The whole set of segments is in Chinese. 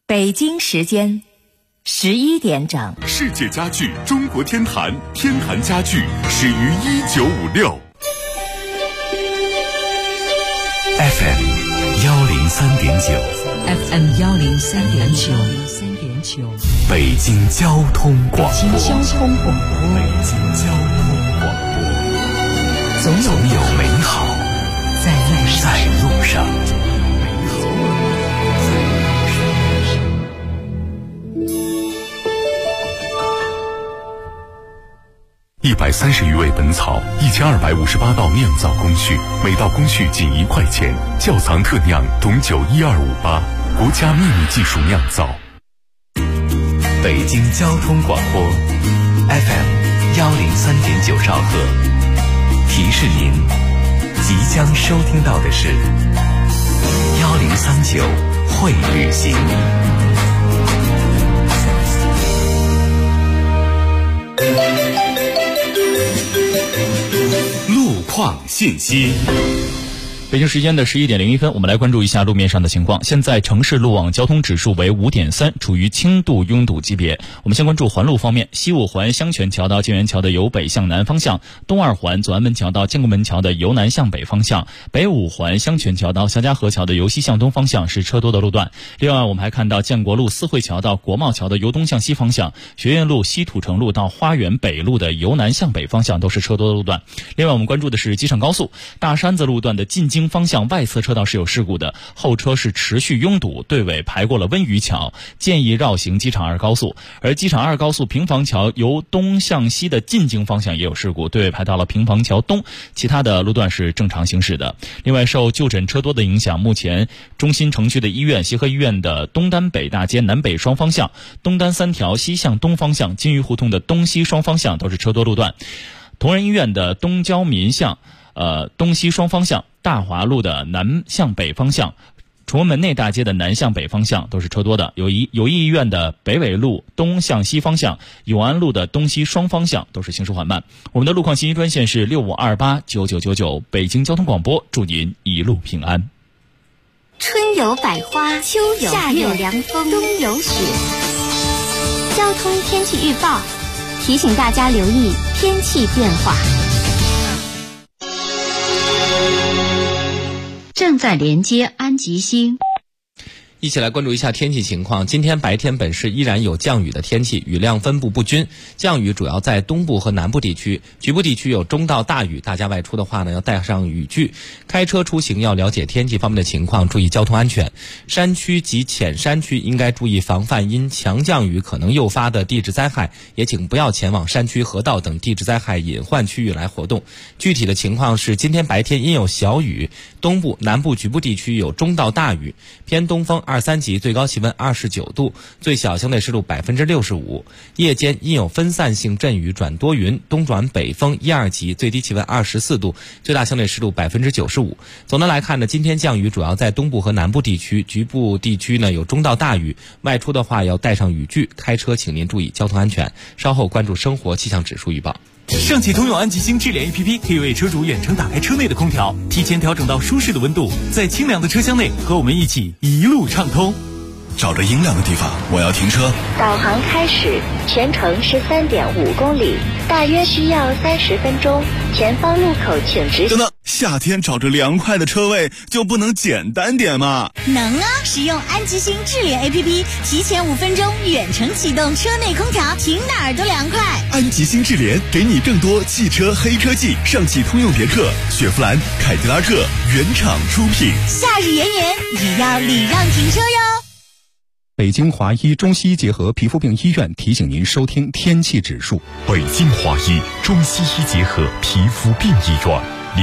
北京时间11点整。 世界家具中国天坛，天坛家具始于1956。 FM 103.9 FM 103.9 北京交通广播。 北京交通广播。总有美好在路上。130余味本草，1258道酿造工序，每道工序仅1块钱。窖藏特酿董酒12588，国家秘密技术酿造。北京交通广播 FM 103.9兆赫，提示您即将收听到的是1039会旅行。 路况信息。 北京时间的11点01分，我们来关注一下路面上的情况。现在城市路网交通指数为5.3，处于轻度拥堵级别。我们先关注环路方面，西五环香泉桥到建元桥的由北向南方向，东二环左安门桥到建国门桥的由南向北方向，北五环香泉桥到肖家河桥的由西向东方向是车多的路段。另外，我们还看到建国路四惠桥到国贸桥的由东向西方向，学院路西土城路到花园北路的由南向北方向都是车多的路段。另外，我们关注的是机场高速大山子路段的进京方向外侧车道是有事故的，后车是持续拥堵，队尾排过了温榆桥，建议绕行机场2高速。而机场2高速平房桥由东向西的进京方向也有事故，队尾排到了平房桥东，其他的路段是正常行驶的。另外，受就诊车多的影响，目前中心城区的医院协和医院的东单北大街南北双方向，东单3条西向东方向，金鱼胡同的东西双方向都是车多路段。同仁医院的东交民巷东西双方向，大华路的南向北方向，崇文门内大街的南向北方向都是车多的。友谊医院的北纬路东向西方向，永安路的东西双方向都是行驶缓慢。我们的路况信息专线是65289999，北京交通广播，祝您一路平安。 春有百花，秋有夏有凉风，冬有雪。交通天气预报提醒大家留意天气变化。 正在连接安吉星。 一起来关注一下天气情况。今天白天本市依然有降雨的天气，雨量分布不均，降雨主要在东部和南部地区，局部地区有中到大雨，大家外出的话呢要带上雨具。开车出行要了解天气方面的情况，注意交通安全。山区及浅山区应该注意防范因强降雨可能诱发的地质灾害，也请不要前往山区河道等地质灾害隐患区域来活动。具体的情况是，今天白天因有小雨，东部、南部局部地区有中到大雨，偏东风2、3级，最高气温29度，最小相对湿度65%。夜间因有分散性阵雨转多云，东转北风1、2级，最低气温24度，最大相对湿度95%。总的来看呢，今天降雨主要在东部和南部地区，局部地区呢有中到大雨，外出的话要带上雨具，开车请您注意交通安全。稍后关注生活气象指数预报。 上汽通用安吉星智联 APP 可以为车主远程打开车内的空调，提前调整到舒适的温度，在清凉的车厢内和我们一起一路畅通。 找着阴凉的地方，我要停车。 导航开始，全程是3.5公里，大约需要30分钟。前方路口请直行。 等等，夏天找着凉快的车位就不能简单点吗？ 能啊！使用安吉星智联 APP， 提前5分钟远程启动车内空调，停哪儿都凉快。 安吉星智联给你更多汽车黑科技，上汽通用别克、雪佛兰、凯迪拉克原厂出品。 夏日炎炎也要礼让停车哟。 北京华医中西医结合皮肤病医院提醒您收听天气指数。 北京华医中西医结合皮肤病医院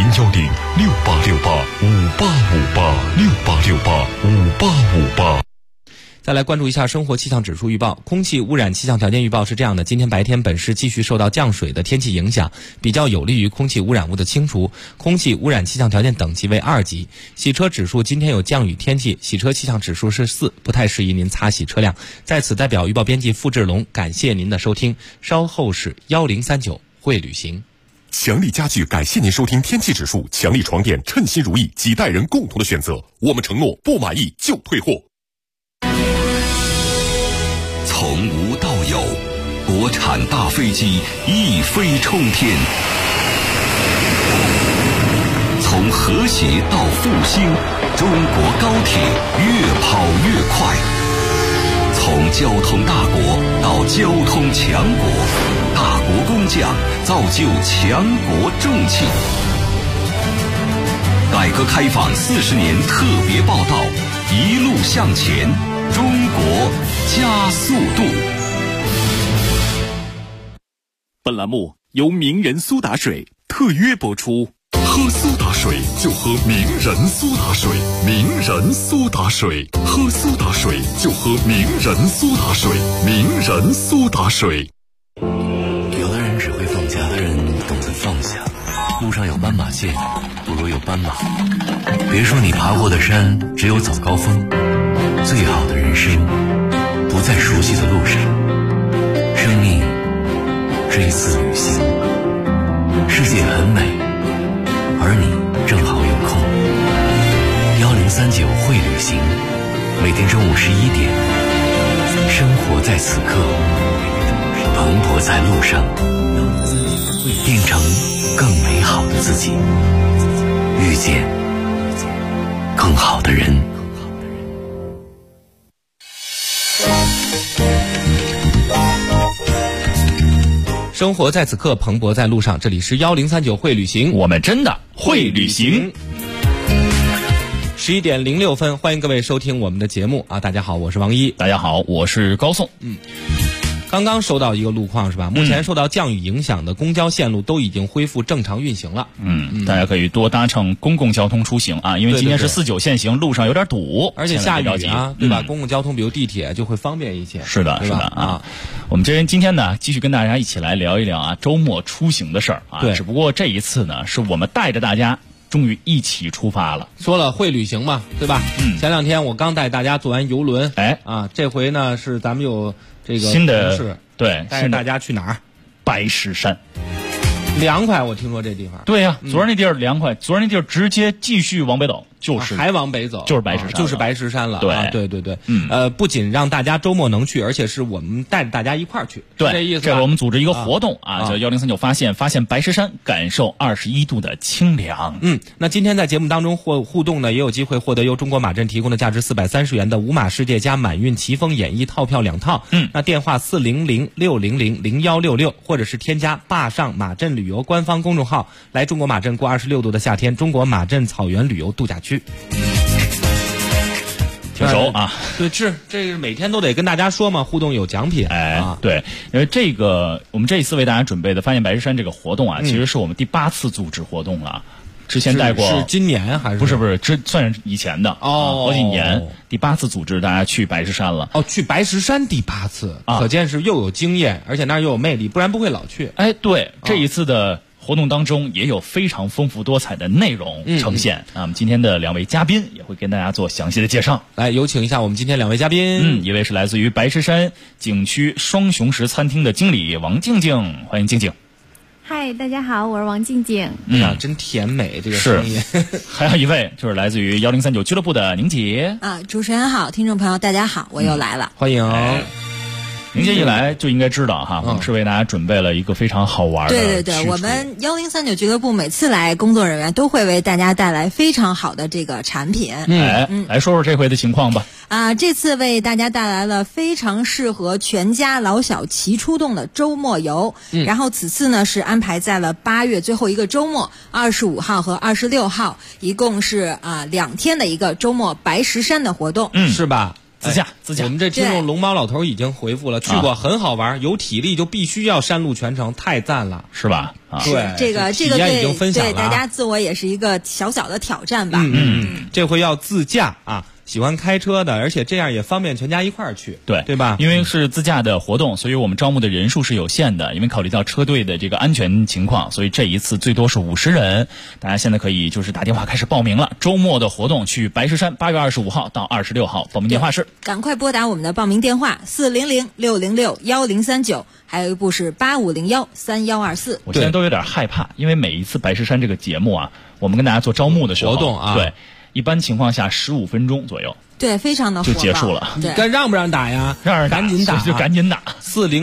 ，0106868585858，68685858。 再来关注一下生活气象指数预报。空气污染气象条件预报是这样的：今天白天本市继续受到降水的天气影响，比较有利于空气污染物的清除，空气污染气象条件等级为2级。洗车指数今天有降雨天气，洗车气象指数是4，不太适宜您擦洗车辆。在此代表预报编辑付志龙感谢您的收听，稍后是1039会旅行。 强力家具感谢您收听天气指数，强力床垫称心如意，几代人共同的选择，我们承诺不满意就退货。 从无到有，国产大飞机一飞冲天。从和谐到复兴，中国高铁越跑越快。从交通大国到交通强国，大国工匠造就强国重器。改革开放40年特别报道，一路向前，中国加速度。 本栏目由名人苏打水特约播出。 喝苏打水就喝名人苏打水，名人苏打水，喝苏打水就喝名人苏打水，名人苏打水。 有的人只会放假，有的人懂得放下。路上有斑马线，不如有斑马。别说你爬过的山只有早高峰，最好的人生不在熟悉的路上。生命是一次旅行，世界很美，而你正好有空。1039会旅行，每天中午11点，生活在此刻，蓬勃在路上，变成更美好的自己，遇见更好的人。 生活在此刻，蓬勃在路上。这里是1039会旅行， 我们真的会旅行。 11点06分，欢迎各位收听我们的节目啊！大家好，我是王一。 大家好，我是高颂。 刚刚收到一个路况是吧？目前受到降雨影响的公交线路都已经恢复正常运行了。 大家可以多搭乘公共交通出行啊，因为今天是49限行，路上有点堵， 而且下雨啊，对吧？公共交通比如地铁就会方便一些。 是的，是的啊。我们今天呢，继续跟大家一起来聊一聊啊周末出行的事儿啊。 对， 只不过这一次呢，是我们带着大家终于一起出发了。 说了会旅行嘛，对吧？前2天我刚带大家坐完游轮，这回呢是咱们有这个新的对， 带着大家去哪儿？ 白石山， 凉快。我听说这地方。 对呀，昨儿那地儿凉快，昨儿那地儿直接继续往北走，就是还往北走， 就是白石山， 就是白石山了。 对， 对。不仅让大家周末能去，而且是我们带着大家一块儿去， 对， 这意思。 这我们组织一个活动啊，叫1039发现白石山，感受21度的清凉。 那今天在节目当中互动呢，也有机会获得由中国马镇提供的价值430元的五马世界加满运奇峰演艺套票2套。那电话400-600-0166，或者是添加坝上马镇旅游官方公众号，来中国马镇过26度的夏天，中国马镇草原旅游度假区。 挺熟啊， 对，这个每天都得跟大家说嘛，互动有奖品。 对，因为这个我们这一次为大家准备的发现白石山这个活动啊，其实是我们第8次组织活动了。之前带过是今年还是不是？这算是以前的好几年。第8次组织大家去白石山了。 去白石山第8次，可见是又有经验，而且那儿又有魅力，不然不会老去。 对，这一次的活动当中也有非常丰富多彩的内容呈现。那我们今天的2位嘉宾也会跟大家做详细的介绍。 来，有请一下我们今天2位嘉宾。 一位是来自于白石山景区双雄石餐厅的经理王静静，欢迎静静。 嗨，大家好，我是王静静。 真甜美这个声音。 还有一位就是来自于1039俱乐部的宁姐。 主持人好，听众朋友大家好，我又来了。 欢迎。 宁姐一来就应该知道哈，我们是为大家准备了一个非常好玩的。 对，我们1039俱乐部每次来，工作人员都会为大家带来非常好的这个产品。 来说说这回的情况吧。 这次为大家带来了非常适合全家老小齐出动的周末游。然后此次呢是安排在了8月最后一个周末，25号和26号，一共是2天的一个周末白石山的活动。 是吧？ 自驾。 我们这听众龙猫老头已经回复了，去过很好玩，有体力就必须要山路全程，太赞了， 是吧？ 对，这个体验已经分享了， 对大家自我也是一个小小的挑战吧。 这回要自驾啊。喜欢开车的，而且这样也方便全家一块儿去，对吧？ 因为是自驾的活动，所以我们招募的人数是有限的。因为考虑到车队的这个安全情况，所以这一次最多是50人。大家现在可以就是打电话开始报名了。周末的活动去白石山，8月25号到26号，报名电话是赶快拨打我们的报名电话400-606-1039，还有一部是8501-3124。 我现在都有点害怕，因为每一次白石山这个节目啊，我们跟大家做招募的时候， 活动啊， 对。一般情况下15分钟左右， 对，非常的火爆就结束了。 你该让不让打呀？ 让人赶紧打， 就赶紧打。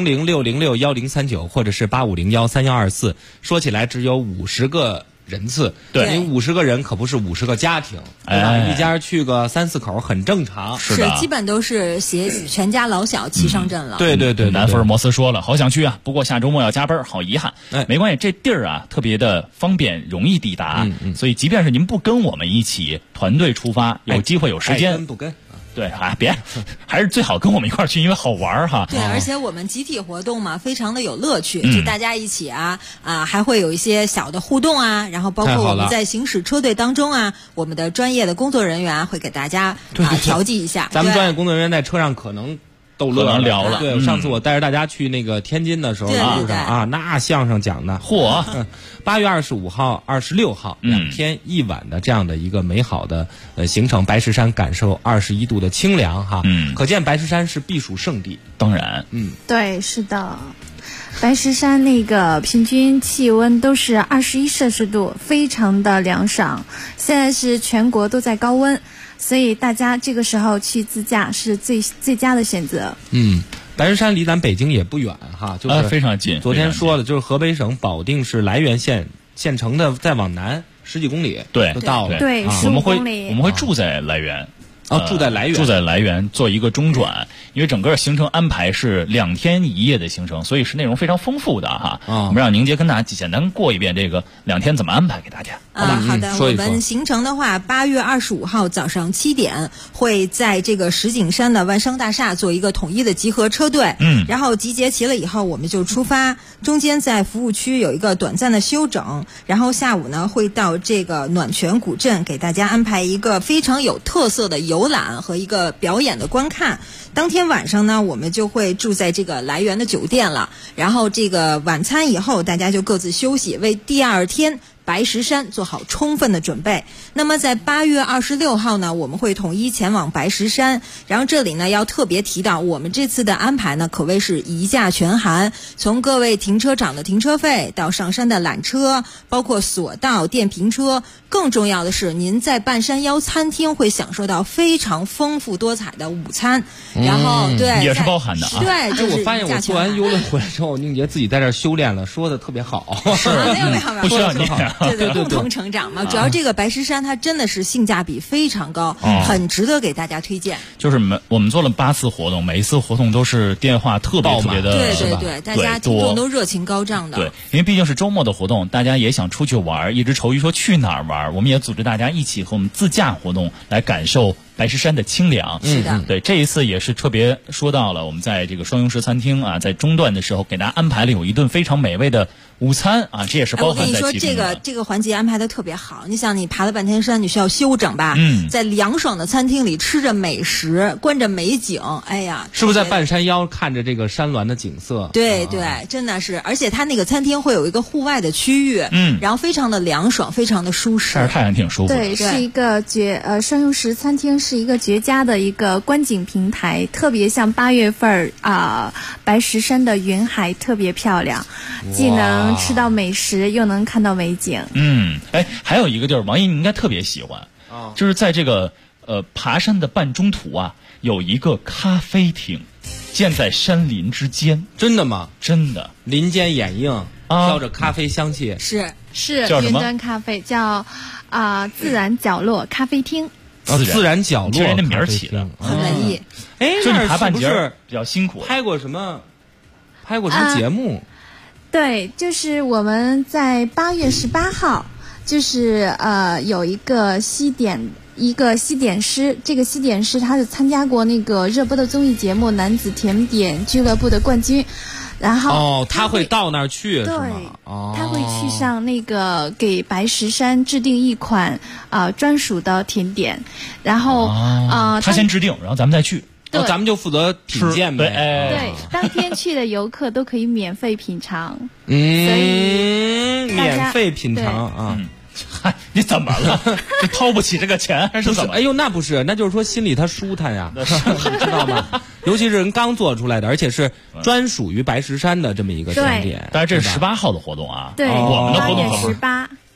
400-606-1039或者是8501-3124。说起来只有50个人次， 对， 你50个人可不是50个家庭，对吧？一家去个3-4口很正常。 是基本都是携全家老小齐上阵了。 对对对， 南福尔摩斯说了，好想去啊，不过下周末要加班，好遗憾。没关系，这地儿啊特别的方便，容易抵达，所以即便是您不跟我们一起团队出发，有机会有时间， 不跟。 对，别，还是最好跟我们一块儿去，因为好玩哈。 对，而且我们集体活动嘛，非常的有乐趣，就大家一起还会有一些小的互动啊，然后包括我们在行驶车队当中啊，我们的专业的工作人员会给大家调剂一下。 咱们专业工作人员在车上可能逗乐聊了。 对，上次我带着大家去那个天津的时候，路上啊，那相声讲的， 嚯 ！8月25号、26号2天1晚的这样的一个美好的行程，白石山感受21度的清凉哈。可见白石山是避暑胜地。 当然， 对，是的。白石山那个平均气温都是21摄氏度，非常的凉爽。现在是全国都在高温，所以大家这个时候去自驾是最佳的选择。 白石山离咱北京也不远哈，就是非常近。 昨天说的就是河北省保定市涞源县城的，再往南10几公里， 对， 就到了。 对，15公里。 我们会住在涞源。 住在涞源做一个中转，因为整个行程安排是2天1夜的行程，所以是内容非常丰富的哈。我们让宁杰跟大家简单过一遍这个2天怎么安排给大家。 好的，我们行程的话，8月25号早上7点会在这个石景山的万商大厦做一个统一的集合车队，然后集结齐了以后我们就出发，中间在服务区有一个短暂的休整，然后下午呢会到这个暖泉古镇给大家安排一个非常有特色的游览和一个表演的观看。当天晚上呢，我们就会住在这个涞源的酒店了，然后这个晚餐以后大家就各自休息，为第2天白石山做好充分的准备。那么在8月26号呢，我们会统一前往白石山。然后这里呢要特别提到，我们这次的安排呢可谓是一价全含，从各位停车场的停车费到上山的缆车，包括索道、电瓶车，更重要的是您在半山腰餐厅会享受到非常丰富多彩的午餐。然后对也是包含的啊。 对， 我发现我做完游轮回来之后，宁杰自己在这修炼了，说的特别好。 是没有不需要你。 对，共同成长嘛。主要这个白石山它真的是性价比非常高，很值得给大家推荐。 就是我们做了8次活动，每一次活动都是电话特别的， 对，大家听众都热情高涨的。 对，因为毕竟是周末的活动，大家也想出去玩，一直愁于说去哪儿玩，我们也组织大家一起和我们自驾活动来感受白石山的清凉。 是的， 对，这一次也是特别说到了，我们在这个双용石餐厅啊，在中段的时候给大家安排了有一顿非常美味的午餐啊，这也是包含在其中的。 我跟你说，这个环节安排的特别好。你想，你爬了半天山，你需要休整吧？在凉爽的餐厅里吃着美食，观着美景，哎呀， 是不是在半山腰看着这个山峦的景色？ 对，真的是。而且它那个餐厅会有一个户外的区域，然后非常的凉爽，非常的舒适， 晒着太阳挺舒服的。 对，是一个双用石餐厅是一个绝佳的一个观景平台，特别像8月份白石山的云海特别漂亮，既能吃到美食，又能看到美景。 还有一个地儿，王毅你应该特别喜欢，就是在这个爬山的半中途啊，有一个咖啡厅，建在山林之间。 真的吗？ 真的， 林间掩映，飘着咖啡香气。 是叫什么？ 云端咖啡叫自然角落咖啡厅。 自然角落， 这人的名儿起的很文艺。 就你爬半截比较辛苦， 拍过什么节目？ 对，就是我们在8月18号，就是有一个西点师，这个西点师他是参加过那个热播的综艺节目《男子甜点俱乐部》的冠军。然后他会到那儿去， 对， 是吗？ 他会去上那个给白石山制定一款专属的甜点，然后他先制定，然后咱们再去， 咱们就负责品鉴呗。 对，当天去的游客都可以免费品尝， 所以免费品尝啊。 嗨，你怎么了？就掏不起这个钱还是怎么？ 哎呦，那不是，那就是说心里他舒坦呀，你知道吗？尤其是人刚做出来的，而且是专属于白石山的这么一个甜点。 但是这是18号的活动啊， 对， 我们的活动 8月18。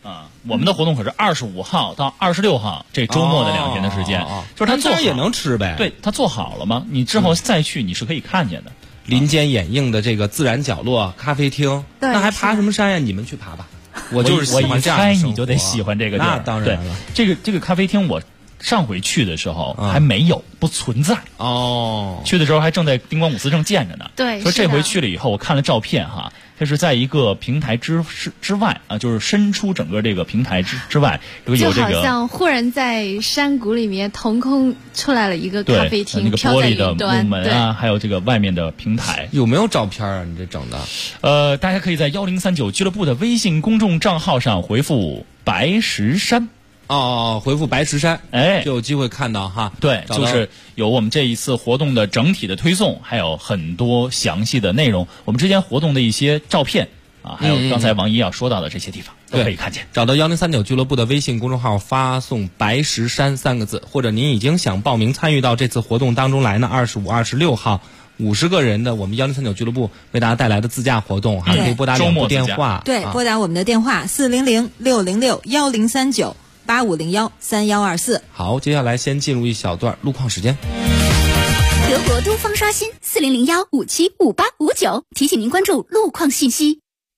啊，我们的活动可是25号到26号这周末的2天的时间，就是它做好也能吃呗。 对，它做好了吗？你之后再去你是可以看见的。 林间掩映的这个自然角落咖啡厅，那还爬什么山呀？你们去爬吧。我就是喜欢这样的生活。 我一猜你就得喜欢这个地儿。 那当然了， 这个咖啡厅我上回去的时候还没有，不存在哦。 去的时候还正在丁光五寺正建着呢。 对， 说这回去了以后，我看了照片哈，它是在一个平台之外啊，就是伸出整个这个平台之外，有这个， 就好像忽然在山谷里面腾空出来了一个咖啡厅， 那个玻璃的木门啊，还有这个外面的平台， 有没有照片啊？你这整的？ 大家可以在1039俱乐部的微信公众账号上回复白石山。 回复白石山，就有机会看到哈。 对，就是有我们这一次活动的整体的推送，还有很多详细的内容，我们之间活动的一些照片啊，还有刚才王一要说到的这些地方都可以看见。 找到1039俱乐部的微信公众号，发送白石山3个字，或者您已经想报名参与到这次活动当中来呢，25、26号。50个人的我们1039俱乐部为大家带来的自驾活动，还可以拨打2部电话。 对，拨打我们的电话400-606-1094-8501-3124。 好，接下来先进入一小段路况时间。 德国东方刷新400-575859，提醒您关注路况信息。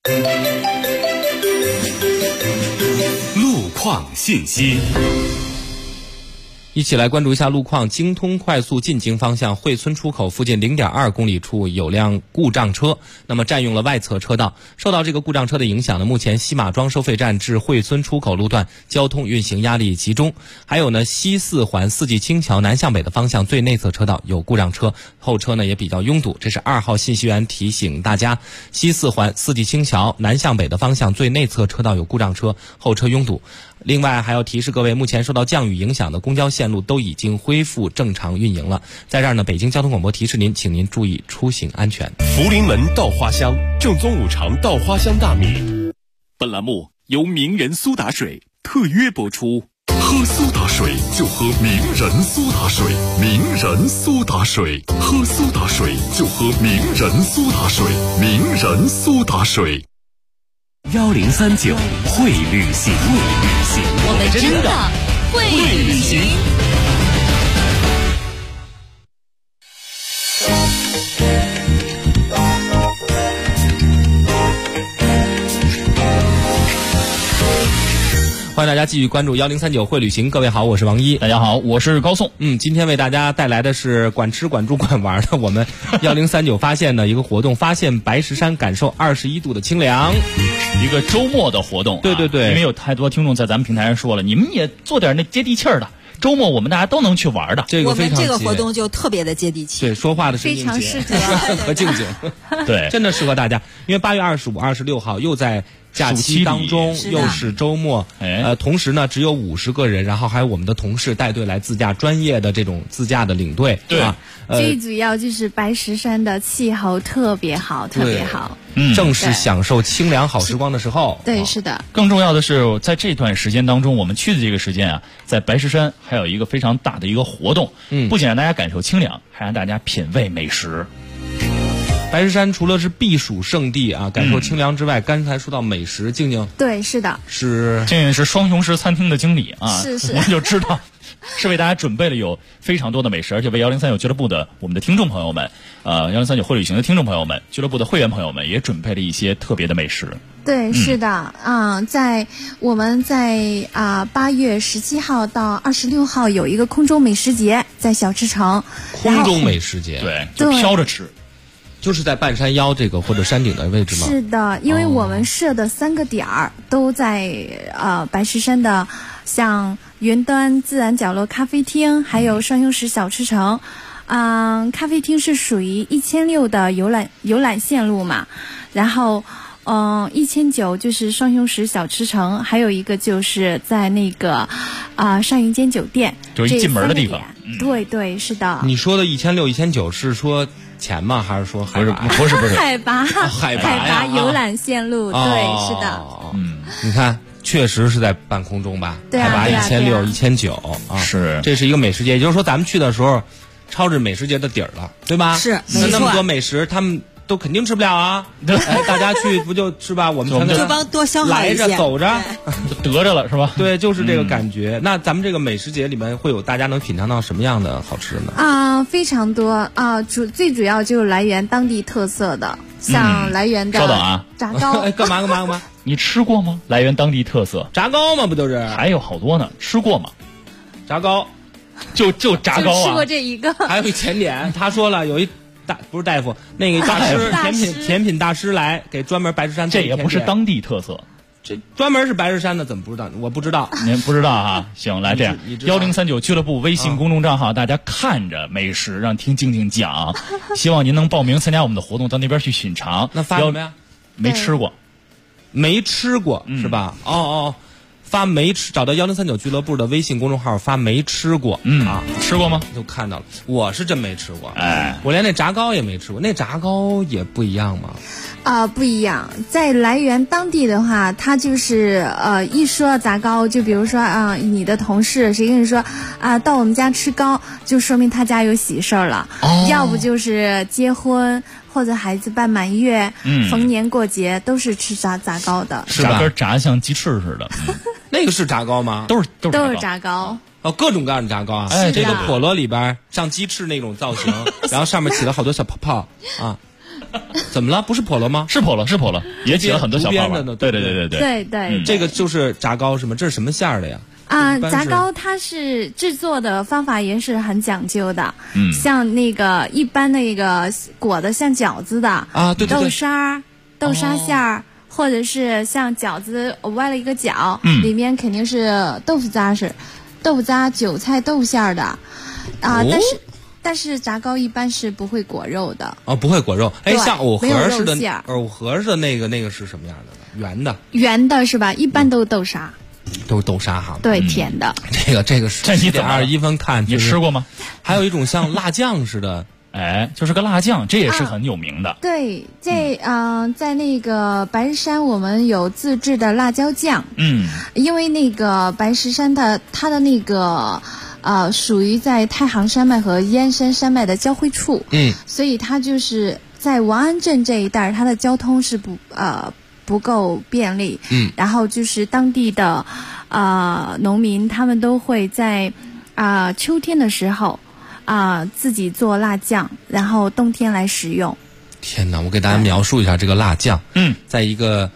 路况信息。 一起来关注一下路况。京通快速进京方向惠村出口附近0.2公里处有辆故障车，那么占用了外侧车道。受到这个故障车的影响呢，目前西马庄收费站至惠村出口路段交通运行压力集中。还有呢，西四环四季青桥南向北的方向最内侧车道有故障车，后车呢也比较拥堵。这是2号信息员提醒大家，西四环四季青桥南向北的方向最内侧车道有故障车，后车拥堵。另外还要提示各位，目前受到降雨影响的公交线路都已经恢复正常运营了。在这儿呢，北京交通广播提示您，请您注意出行安全。 福临门稻花香，正宗五常稻花香大米。本栏目由名人苏打水特约播出。 喝苏打水就喝名人苏打水，名人苏打水，喝苏打水就喝名人苏打水，名人苏打水。 1039会旅行， 我们真的会旅行。 欢迎大家继续关注1039会旅行。各位好，我是王一。 大家好，我是高颂。 今天为大家带来的是管吃管住管玩的我们1039发现的一个活动，发现白石山，感受21度的清凉。 一个周末的活动， 对对对， 因为有太多听众在咱们平台上说了，你们也做点那接地气儿的。周末我们大家都能去玩的， 我们这个活动就特别的接地气。 对，说话的是非常适合和静静， 对， 真的适合大家。因为8月25、26号又在假期当中，又是周末，同时呢只有50个人，然后还有我们的同事带队来自驾，专业的这种自驾的领队， 对啊。 最主要就是白石山的气候特别好，特别好。 正是享受清凉好时光的时候。 对，是的。 更重要的是，在这段时间当中，我们去的这个时间啊，在白石山还有一个非常大的一个活动，不仅让大家感受清凉，还让大家品味美食。 白石山除了是避暑胜地啊，感受清凉之外，刚才说到美食，静静对，是的， 静静是双雄狮餐厅的经理啊， 是我们就知道。是为大家准备了有非常多的美食，而且为1039俱乐部的我们的听众朋友们，1039会旅行的听众朋友们，俱乐部的会员朋友们也准备了一些特别的美食。 对，是的，我们在8月17号到26号有一个空中美食节，在小吃城。 空中美食节， 对，就飘着吃。 就是在半山腰这个或者山顶的位置吗？ 是的，因为我们设的3个点儿都在白石山的，像云端自然角落咖啡厅，还有双雄石小吃城。咖啡厅是属于1600的游览线路嘛，然后1900就是双雄石小吃城，还有一个就是在那个上云间酒店， 就是一进门的地方。 对对，是的。 你说的1600、1900是说钱吗？还是说海拔？ 不是海拔海拔游览线路，对，是的。 你看，确实是在半空中吧？ 对啊， 海拔1600、1900啊， 是。 这是一个美食节，也就是说咱们去的时候，超着美食节的底儿了，对吧？ 是，没错。 那么多美食，他们都肯定吃不了啊。哎，大家去不就是吧？我们全就帮多消耗一些， 来着走着就得着了是吧？ 对，就是这个感觉。那咱们这个美食节里面会有大家能品尝到什么样的好吃呢？ 非常多啊，最主要就是来源当地特色的，像来源的稍等啊， 炸糕。 哎，干嘛？ 你吃过吗？来源当地特色炸糕吗？不就是？ 还有好多呢，吃过吗？ 炸糕， 就炸糕啊！ 吃过这一个， 还有一甜点。他说了，有一不是大夫，那个大师甜品大师来给专门白石山做这也不是当地特色。 这专门是白石山的，怎么不知道？我不知道， 您不知道啊？行，来这样，1039俱乐部微信公众账号，大家看着美食，让听静静讲。希望您能报名参加我们的活动，到那边去品尝。 那发什么呀？ 没吃过是吧？发没吃，找到1039俱乐部的微信公众号，发没吃过。 吃过吗？ 就看到了，我是真没吃过。 哎， 我连那炸糕也没吃过，那炸糕也不一样吗？ 不一样。在来源当地的话，它就是一说炸糕，就比如说你的同事谁跟你说到我们家吃糕，就说明他家有喜事儿了。要不就是结婚或者孩子办满月，逢年过节都是吃炸糕的， 是吧？跟炸像鸡翅似的。 那个是炸糕吗？ 都是炸糕。 各种各样的炸糕啊！ 哎， 这个笸箩里边像鸡翅那种造型，然后上面起了好多小泡泡啊。怎么了？不是笸箩吗？ 是笸箩，也起了很多小泡泡。 对， 这个就是炸糕是吗？这是什么馅儿的呀？ 炸糕它是制作的方法也是很讲究的。像那个一般那个裹的像饺子的对豆沙馅儿。或者是像饺子歪了一个角，里面肯定是豆腐渣韭菜豆馅儿的，但是炸糕一般是不会裹肉的。 不会裹肉。哎，像藕盒似的那个是什么样的？ 圆的是吧？一般都是豆沙。 都是豆沙哈。 对，甜的。 这个是7.21分看， 你吃过吗？ 还有一种像辣酱似的。 哎，就是个辣酱，这也是很有名的。 对，在那个白石山，我们有自制的辣椒酱。因为那个白石山它的那个属于在太行山脉和燕山山脉的交汇处。所以它就是在王安镇这一带，它的交通是不够便利。然后就是当地的农民，他们都会在秋天的时候。自己做辣酱，然后冬天来食用。 天哪！我给大家描述一下这个辣酱。在一个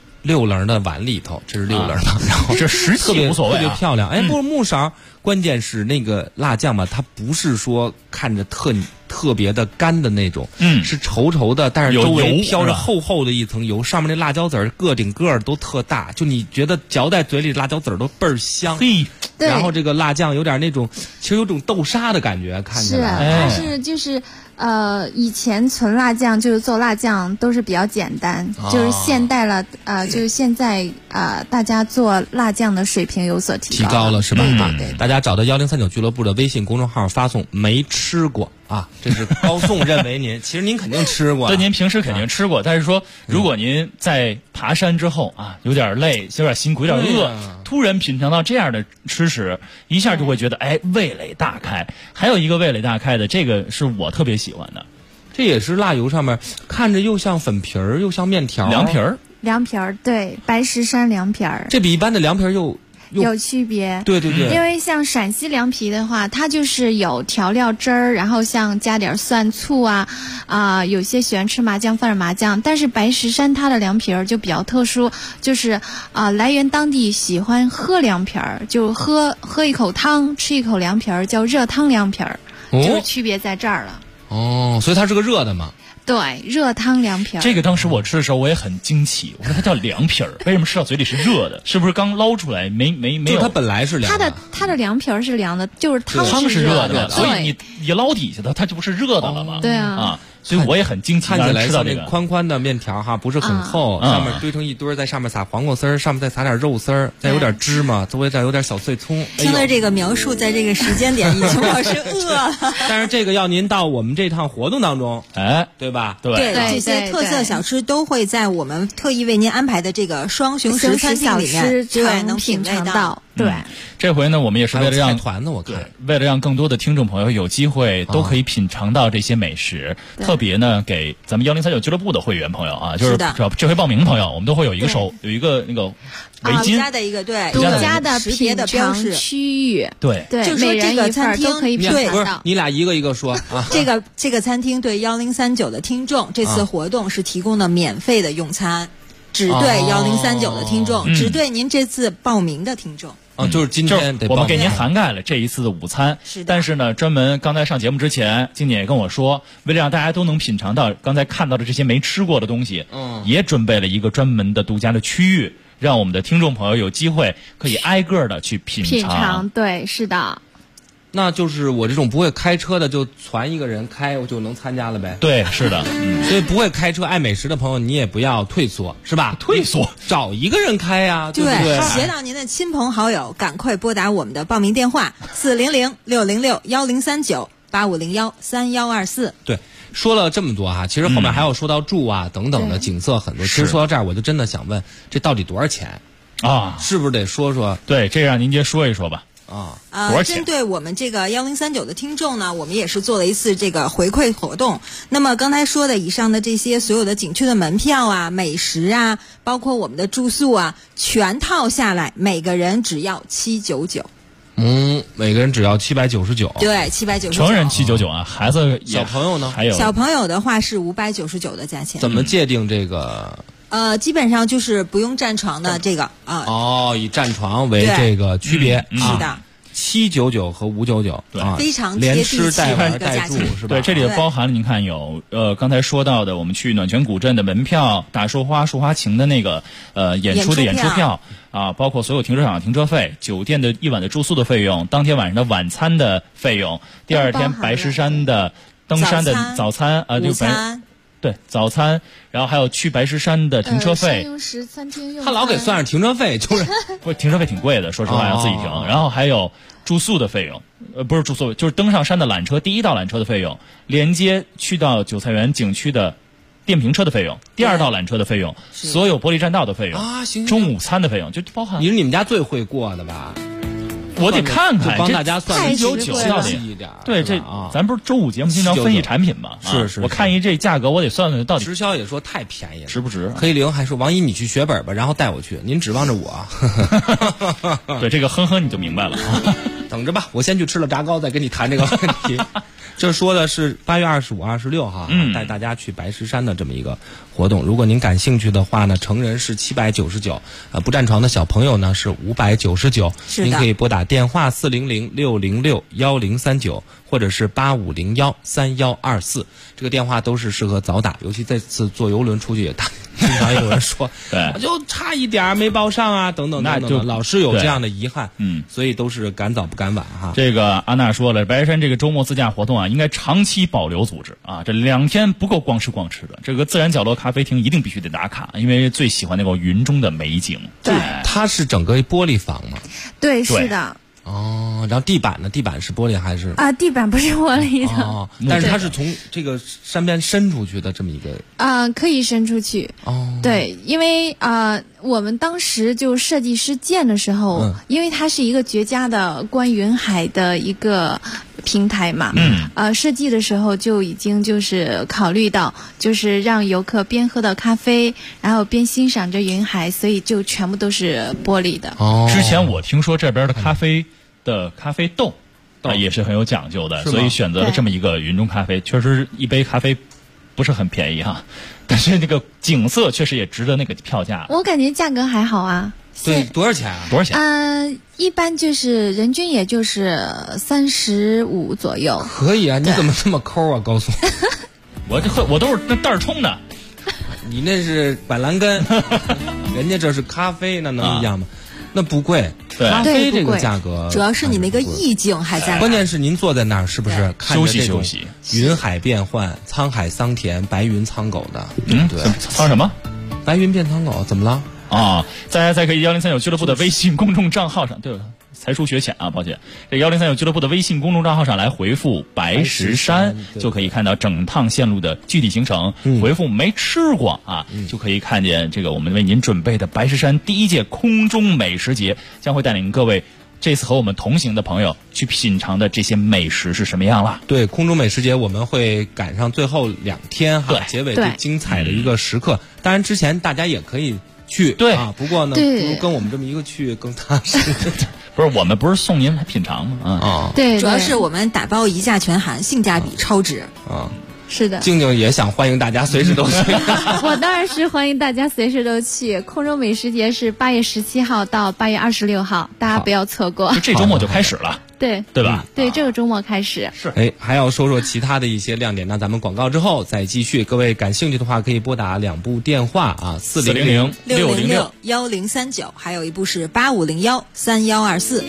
6棱的碗里头，这是6棱的，然后这实际无所谓， 特别漂亮。哎，不是木勺，关键是那个辣酱吧，它不是说看着特别的干的那种，是稠稠的，但是周围飘着厚厚的一层油，上面那辣椒籽儿个顶个都特大，就你觉得嚼在嘴里辣椒籽儿都倍儿香。然后这个辣酱有点那种，其实有种豆沙的感觉，看起来。 它是就是以前纯辣酱就是做辣酱都是比较简单，就是现代了就是现在大家做辣酱的水平有所提高了是吧？ 对， 大家找到1039俱乐部的微信公众号，发送没吃过这是高颂认为您其实您肯定吃过， 对，您平时肯定吃过，但是说如果您在爬山之后有点累，有点辛苦，有点饿，突然品尝到这样的吃食，一下就会觉得味蕾大开。还有一个味蕾大开的，这个是我特别喜欢的， 这也是辣油上面看着又像粉皮儿又像面条， 凉皮儿， 对，白石山凉皮儿， 这比一般的凉皮儿有区别。 对， 因为像陕西凉皮的话，它就是有调料汁儿，然后像加点蒜醋有些喜欢吃麻酱放点麻酱，但是白石山它的凉皮儿就比较特殊，就是来源当地喜欢喝凉皮儿，就喝一口汤吃一口凉皮儿，叫热汤凉皮儿，就是区别在这儿了。 所以它是个热的嘛。 对，热汤凉皮儿。 这个当时我吃的时候我也很惊奇，我说它叫凉皮儿，为什么吃到嘴里是热的？是不是刚捞出来没有？ 就它本来是凉的。 它的凉皮儿是凉的，就是汤是热的，所以你一捞底下它就不是热的了吗？ 对啊。 所以我也很惊奇， 看起来吃到这个宽宽的面条不是很厚，上面堆成一堆，在上面撒黄瓜丝儿，上面再撒点肉丝儿，再有点芝麻，周围再有点小碎葱。 听了这个描述，在这个时间点已经我是饿了。 但是这个要您到我们这趟活动当中，对吧？ 对，这些特色小吃都会在我们特意为您安排的这个双雄石餐厅里面，对，能品味到。 对， 这回呢，我们也是为了让团子，我看为了让更多的听众朋友有机会都可以品尝到这些美食，特别呢给咱们1039俱乐部的会员朋友啊，就是这回报名的朋友，我们都会有一个那个围巾， 独家的一个对独家的识别的标识区域， 对， 就说这个餐厅都可以品尝到。 不是你俩一个一个说啊。 这个餐厅对1039的听众，这次活动是提供的免费的用餐。只对1039的听众，只对您这次报名的听众。 就是今天我们给您涵盖了这一次的午餐。但是呢，专门刚才上节目之前，经理也跟我说，为了让大家都能品尝到刚才看到的这些没吃过的东西，也准备了一个专门的独家的区域，让我们的听众朋友有机会可以挨个的去品尝。 对，是的。 那就是我这种不会开车的，就传一个人开，我就能参加了呗。 对，是的。 所以不会开车、爱美食的朋友，你也不要退缩，是吧？ 退缩， 找一个人开呀，对不对？ 携到您的亲朋好友，赶快拨打我们的报名电话400-606-1039-8501-3124。 对，说了这么多哈，其实后面还要说到住啊等等的景色很多。其实说到这儿，我就真的想问，这到底多少钱啊？ 是不是得说说？ 对，这让您先说一说吧。多少钱？ 针对我们这个1039的听众呢，我们也是做了一次这个回馈活动。那么刚才说的以上的这些所有的景区的门票啊、美食啊，包括我们的住宿啊，全套下来，每个人只要799。 每个人只要799。 对，799。 成人799啊，孩子小朋友呢？ 还有小朋友的话是599的价钱。 怎么界定这个？ 基本上就是不用占床的这个啊。 以占床为这个区别。 是的。 799和599， 对， 非常连吃带玩带住是吧？ 对，这里包含了您看有刚才说到的，我们去暖泉古镇的门票、大树花情的那个演出的演出票啊，包括所有停车场的停车费、酒店的一晚的住宿的费用、当天晚上的晚餐的费用、第二天白石山的登山的早餐午餐。 对，早餐，然后还有去白石山的停车费， 他老给算上停车费，就是不是停车费挺贵的，说实话要自己停。然后还有住宿的费用，不是住宿，就是登上山的缆车，第一道缆车的费用，连接去到九菜园景区的电瓶车的费用，第二道缆车的费用，所有玻璃栈道的费用啊， 中午餐的费用就包含。 你是你们家最会过的吧？ 我得看看， 帮大家算 799到底一点。 对，这咱不是周五节目经常分析产品吗？ 是， 我看这价格，我得算算到底。 直销也说太便宜了， 值不值？ 黑灵还说王姨你去学本吧，然后带我去，您指望着我。 对，这个哼你就明白了。 等着吧，我先去吃了炸糕，再跟你谈这个问题。这说的是8月25、26号，带大家去白石山的这么一个活动。如果您感兴趣的话呢，成人是799，不占床的小朋友呢是599。您可以拨打电话400-606-1039，或者是8501-3124。这个电话都是适合早打，尤其这次坐游轮出去也经常有人说，我就差一点没报上啊，等等等等，老是有这样的遗憾。所以都是赶早不赶晚哈。 这个安娜说了，白石山这个周末自驾活动啊，应该长期保留组织啊，这2天不够光吃的。这个自然角落咖啡厅一定必须得打卡，因为最喜欢那个云中的美景。 对， 它是整个玻璃房吗？ 对，是的。 然后地板呢？地板是玻璃还是？ 地板不是玻璃的。 但是它是从这个山边伸出去的这么一个。 可以伸出去。对，因为我们当时就设计师建的时候，因为它是一个绝佳的观云海的一个平台嘛。设计的时候就已经就是考虑到，就是让游客边喝到咖啡，然后边欣赏着云海，所以就全部都是玻璃的。 之前我听说这边的咖啡豆也是很有讲究的，所以选择了这么一个云中咖啡。确实一杯咖啡不是很便宜哈，但是那个景色确实也值得那个票价。 我感觉价格还好啊。 对，多少钱啊？ 多少钱？ 一般就是人均也就是35左右。 可以啊，你怎么这么抠啊？告诉我，我都是那袋儿冲的。 你那是板蓝根，人家这是咖啡，那能一样吗？那不贵，咖啡这个价格主要是你那个意境还在。 关键是您坐在那儿是不是看着休息？ 云海变幻，沧海桑田，白云苍狗的。对， 苍什么？ 白云变苍狗，怎么了？ 大家在可以1039俱乐部的微信公众账号上，对吧？ 才疏学浅啊，抱歉。这103有俱乐部的微信公众账号上来回复白石山，就可以看到整趟线路的具体行程。回复没吃过啊，就可以看见这个我们为您准备的白石山第1届空中美食节，将会带领各位这次和我们同行的朋友去品尝的这些美食是什么样了。 对，空中美食节我们会赶上最后2天哈，结尾最精彩的一个时刻。当然之前大家也可以去，对啊，不过呢，不如跟我们这么一个去更踏实。 不是，我们不是送您品尝吗？ 啊，对，主要是我们打包1价全含，性价比超值啊。 是的， 静静也想欢迎大家随时都去。 我当然是欢迎大家随时都去。空中美食节是8月17号到8月26号，大家不要错过。 这周末就开始了， 对吧？ 对，这个周末开始。 是，还要说说其他的一些亮点。那咱们广告之后再继续。各位感兴趣的话，可以拨打2部电话啊 ，400-606-1039，还有一部是8501-3124。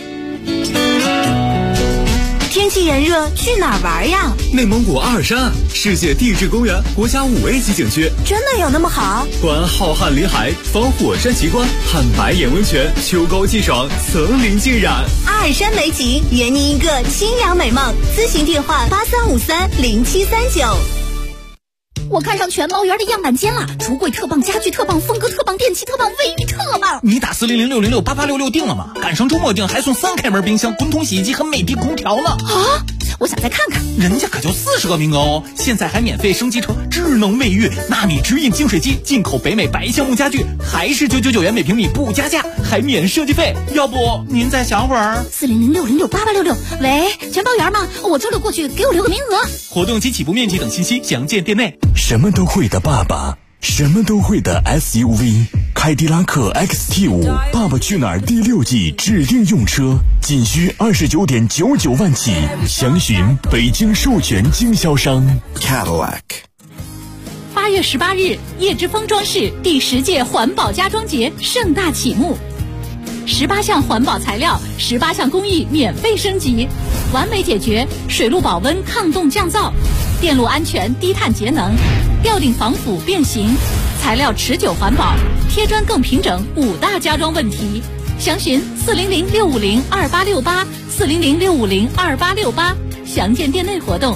天气炎热，去哪儿玩呀？ 内蒙古阿尔山，世界地质公园国家5A 级景区， 真的有那么好？ 观浩瀚林海，访火山奇观，看白眼温泉，秋高气爽，层林尽染。 阿尔山美景，圆您一个清凉美梦。咨询电话83530739。 我看上全猫园的样板间了，橱柜特棒，家具特棒，风格特棒，电器特棒，卫浴特棒。 你打400-606-8866订了吗？赶上周末订还送3开门冰箱、滚筒洗衣机和美的空调呢。 啊！我想再看看。 人家可就40个名额哦，现在还免费升级成智能卫浴，纳米直饮净水机，进口北美白橡木家具，还是999元每平米不加价，还免设计费。要不您再想会儿 ？400-606-8866。喂，全包园吗？我周六过去，给我留个名额。 活动及起步面积等信息详见店内。 什么都会的爸爸，什么都会的 SUV， 凯迪拉克 XT5 爸爸去哪儿第6季指定用车，仅需29.99万起，详询北京授权经销商 Cadillac。 8月18日，叶之峰装饰第10届环保家装节盛大启幕，18项环保材料，18项工艺免费升级，完美解决水路保温、抗冻降噪、电路安全、低碳节能、吊顶防腐变形、材料持久环保、贴砖更平整5大家装问题。详询400-650-2868 400-650-2868，详见店内活动。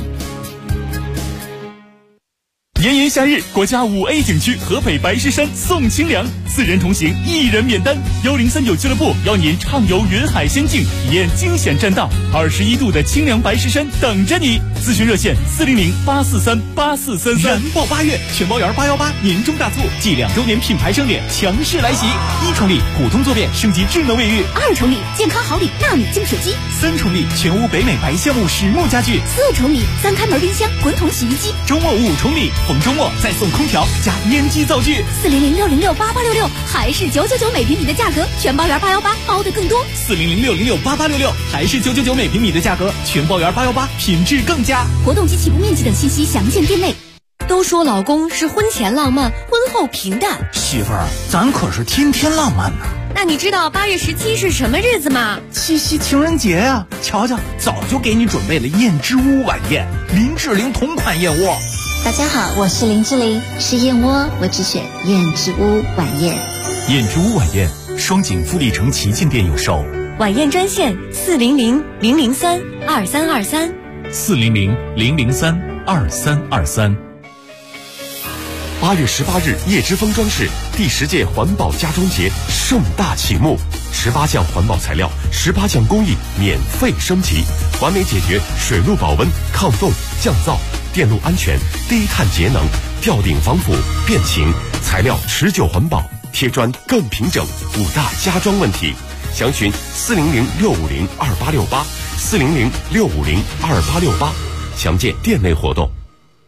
炎炎夏日，国家5A 景区合肥白石山送清凉，4人同行1人免单。1039俱乐部邀您畅游云海仙境，体验惊险栈道，21度的清凉白石山等着你。咨询热线400-843-8433。 燃爆8月，全包园818年终大促，继2周年品牌盛典强势来袭！1重礼普通坐便升级智能卫浴 ，2重礼健康好礼纳米净水机 ，3重礼全屋北美白橡木实木家具 ，4重礼3开门冰箱、滚筒洗衣机。 周末5重礼，逢周末再送空调加烟机灶具。 400-606-8866，还是999每平米的价格，全包园818包的更多。 400-606-8866，还是999每平米的价格，全包园818品质更佳。 活动及起步面积等信息详见店内。 都说老公是婚前浪漫，婚后平淡。 媳妇儿，咱可是天天浪漫呢。 那你知道8月17是什么日子吗？ 七夕情人节呀！瞧瞧，早就给你准备了燕之屋晚宴，林志玲同款燕窝。 大家好，我是林志玲，吃燕窝我只选燕之屋晚宴。 燕之屋晚宴，双井富力城旗舰店有售。 晚宴专线400-003-2323。 400-003-2323。8月18日，叶之峰装饰第10届环保家装节盛大启幕，18项环保材料，18项工艺免费升级，完美解决水路保温、抗冻、降噪、电路安全、低碳节能、吊顶防腐、变形，材料持久环保，贴砖更平整5大家装问题。详询400-650-2868 400-650-2868，详见店内活动。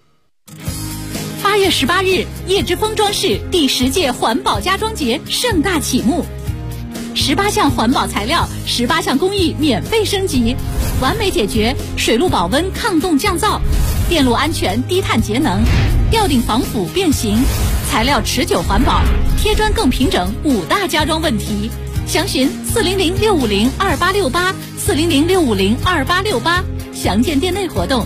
8月18日，叶之峰装饰第10届环保家装节盛大启幕，18项环保材料，18项工艺免费升级，完美解决水路保温、抗冻降噪、电路安全、低碳节能、吊顶防腐变形，材料持久环保，贴砖更平整5大家装问题。详询400-650-2868 400-650-2868，详见店内活动。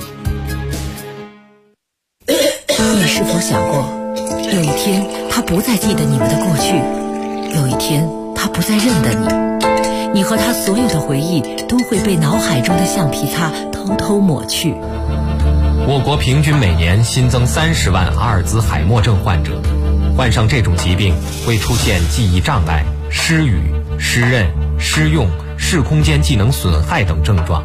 你是否想过，有一天他不再记得你们的过去，有一天他不再认得你， 你和他所有的回忆都会被脑海中的橡皮擦偷偷抹去。 我国平均每年新增30万阿尔兹海默症患者，患上这种疾病会出现记忆障碍、失语、失认、失用、视空间技能损害等症状。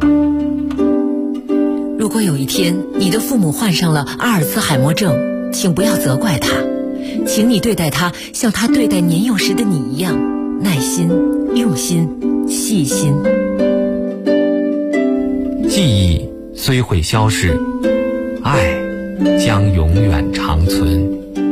如果有一天你的父母患上了阿尔兹海默症，请不要责怪他，请你对待他像他对待年幼时的你一样，耐心、用心、细心。 记忆虽会消逝，爱将永远长存。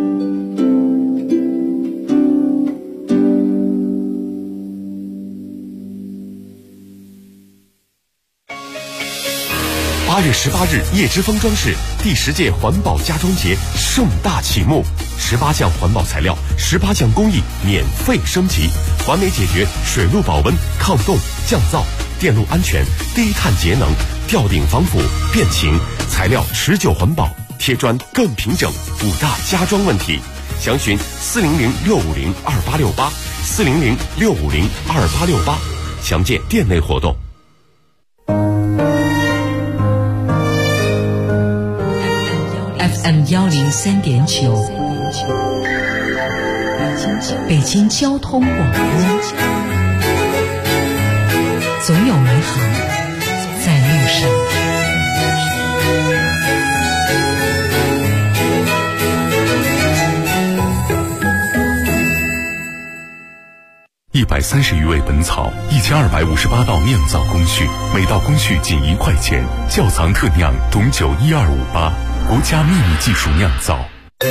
8月18日，叶之峰装饰第10届环保家装节盛大启幕，18项环保材料，18项工艺免费升级，完美解决水路保温、抗冻、降噪、电路安全、低碳节能、吊顶防腐、变形、材料持久环保、贴砖更平整5大家装问题。详询400-650-2868，400-650-2868，详见店内活动。 FM 103.9，北京交通广播，总有美好在路上。 130余味本草，1258道酿造工序，每道工序仅1块钱，窖藏特酿董酒12588，国家秘密技术酿造。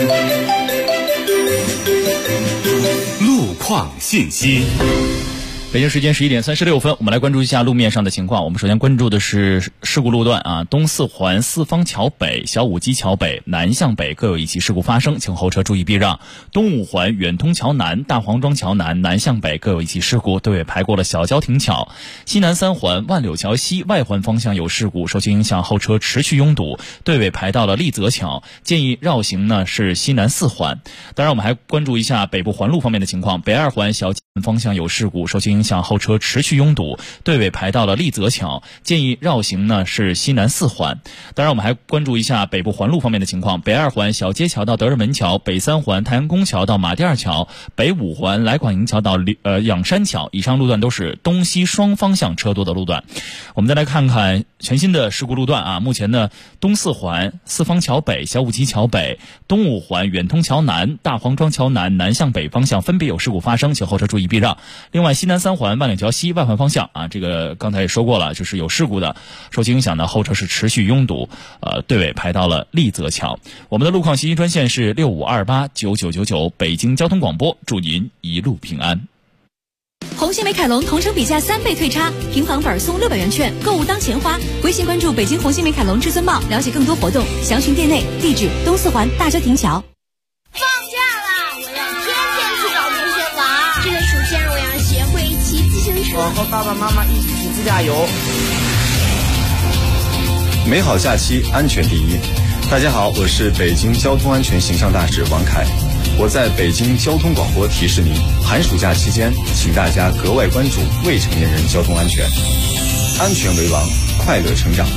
路况信息。 北京时间11点36分，我们来关注一下路面上的情况。我们首先关注的是事故路段啊，东四环四方桥北、小武基桥北南向北各有一起事故发生，请后车注意避让。东五环远通桥南、大黄庄桥南南向北各有一起事故，队尾排过了小交亭桥。西南三环万柳桥西外环方向有事故，受其影响后车持续拥堵，队尾排到了立泽桥，建议绕行呢是西南四环。当然我们还关注一下北部环路方面的情况，北二环小方向有事故，受其影响后车持续拥堵，队尾排到了立泽桥，建议绕行呢是西南四环。当然我们还关注一下北部环路方面的情况，北二环小街桥到德胜门桥，北三环太阳宫桥到马甸二桥，北五环来广营桥到仰山桥，以上路段都是东西双方向车多的路段。我们再来看看全新的事故路段啊，目前呢东四环四方桥北、小武基桥北、东五环远通桥南、大黄庄桥南南向北方向分别有事故发生，请后车注意避让。另外西南三环万柳桥西外环方向啊，这个刚才也说过了，就是有事故的，受其影响呢后车是持续拥堵，队尾排到了立泽桥。我们的路况信息专线是65289999，北京交通广播，祝您一路平安。 红星美凯龙同城比价3倍退差，平房本送600元券，购物当钱花。微信关注北京红星美凯龙至尊报，了解更多活动，详询店内，地址东四环大交亭桥。 放假啦，我要天天去找同学玩。这个暑假我要学会骑自行车。 我和爸爸妈妈一起去自驾游。 美好假期，安全第一。大家好，我是北京交通安全形象大使王凯。我在北京交通广播提示您，寒暑假期间，请大家格外关注未成年人交通安全，安全为王，快乐成长。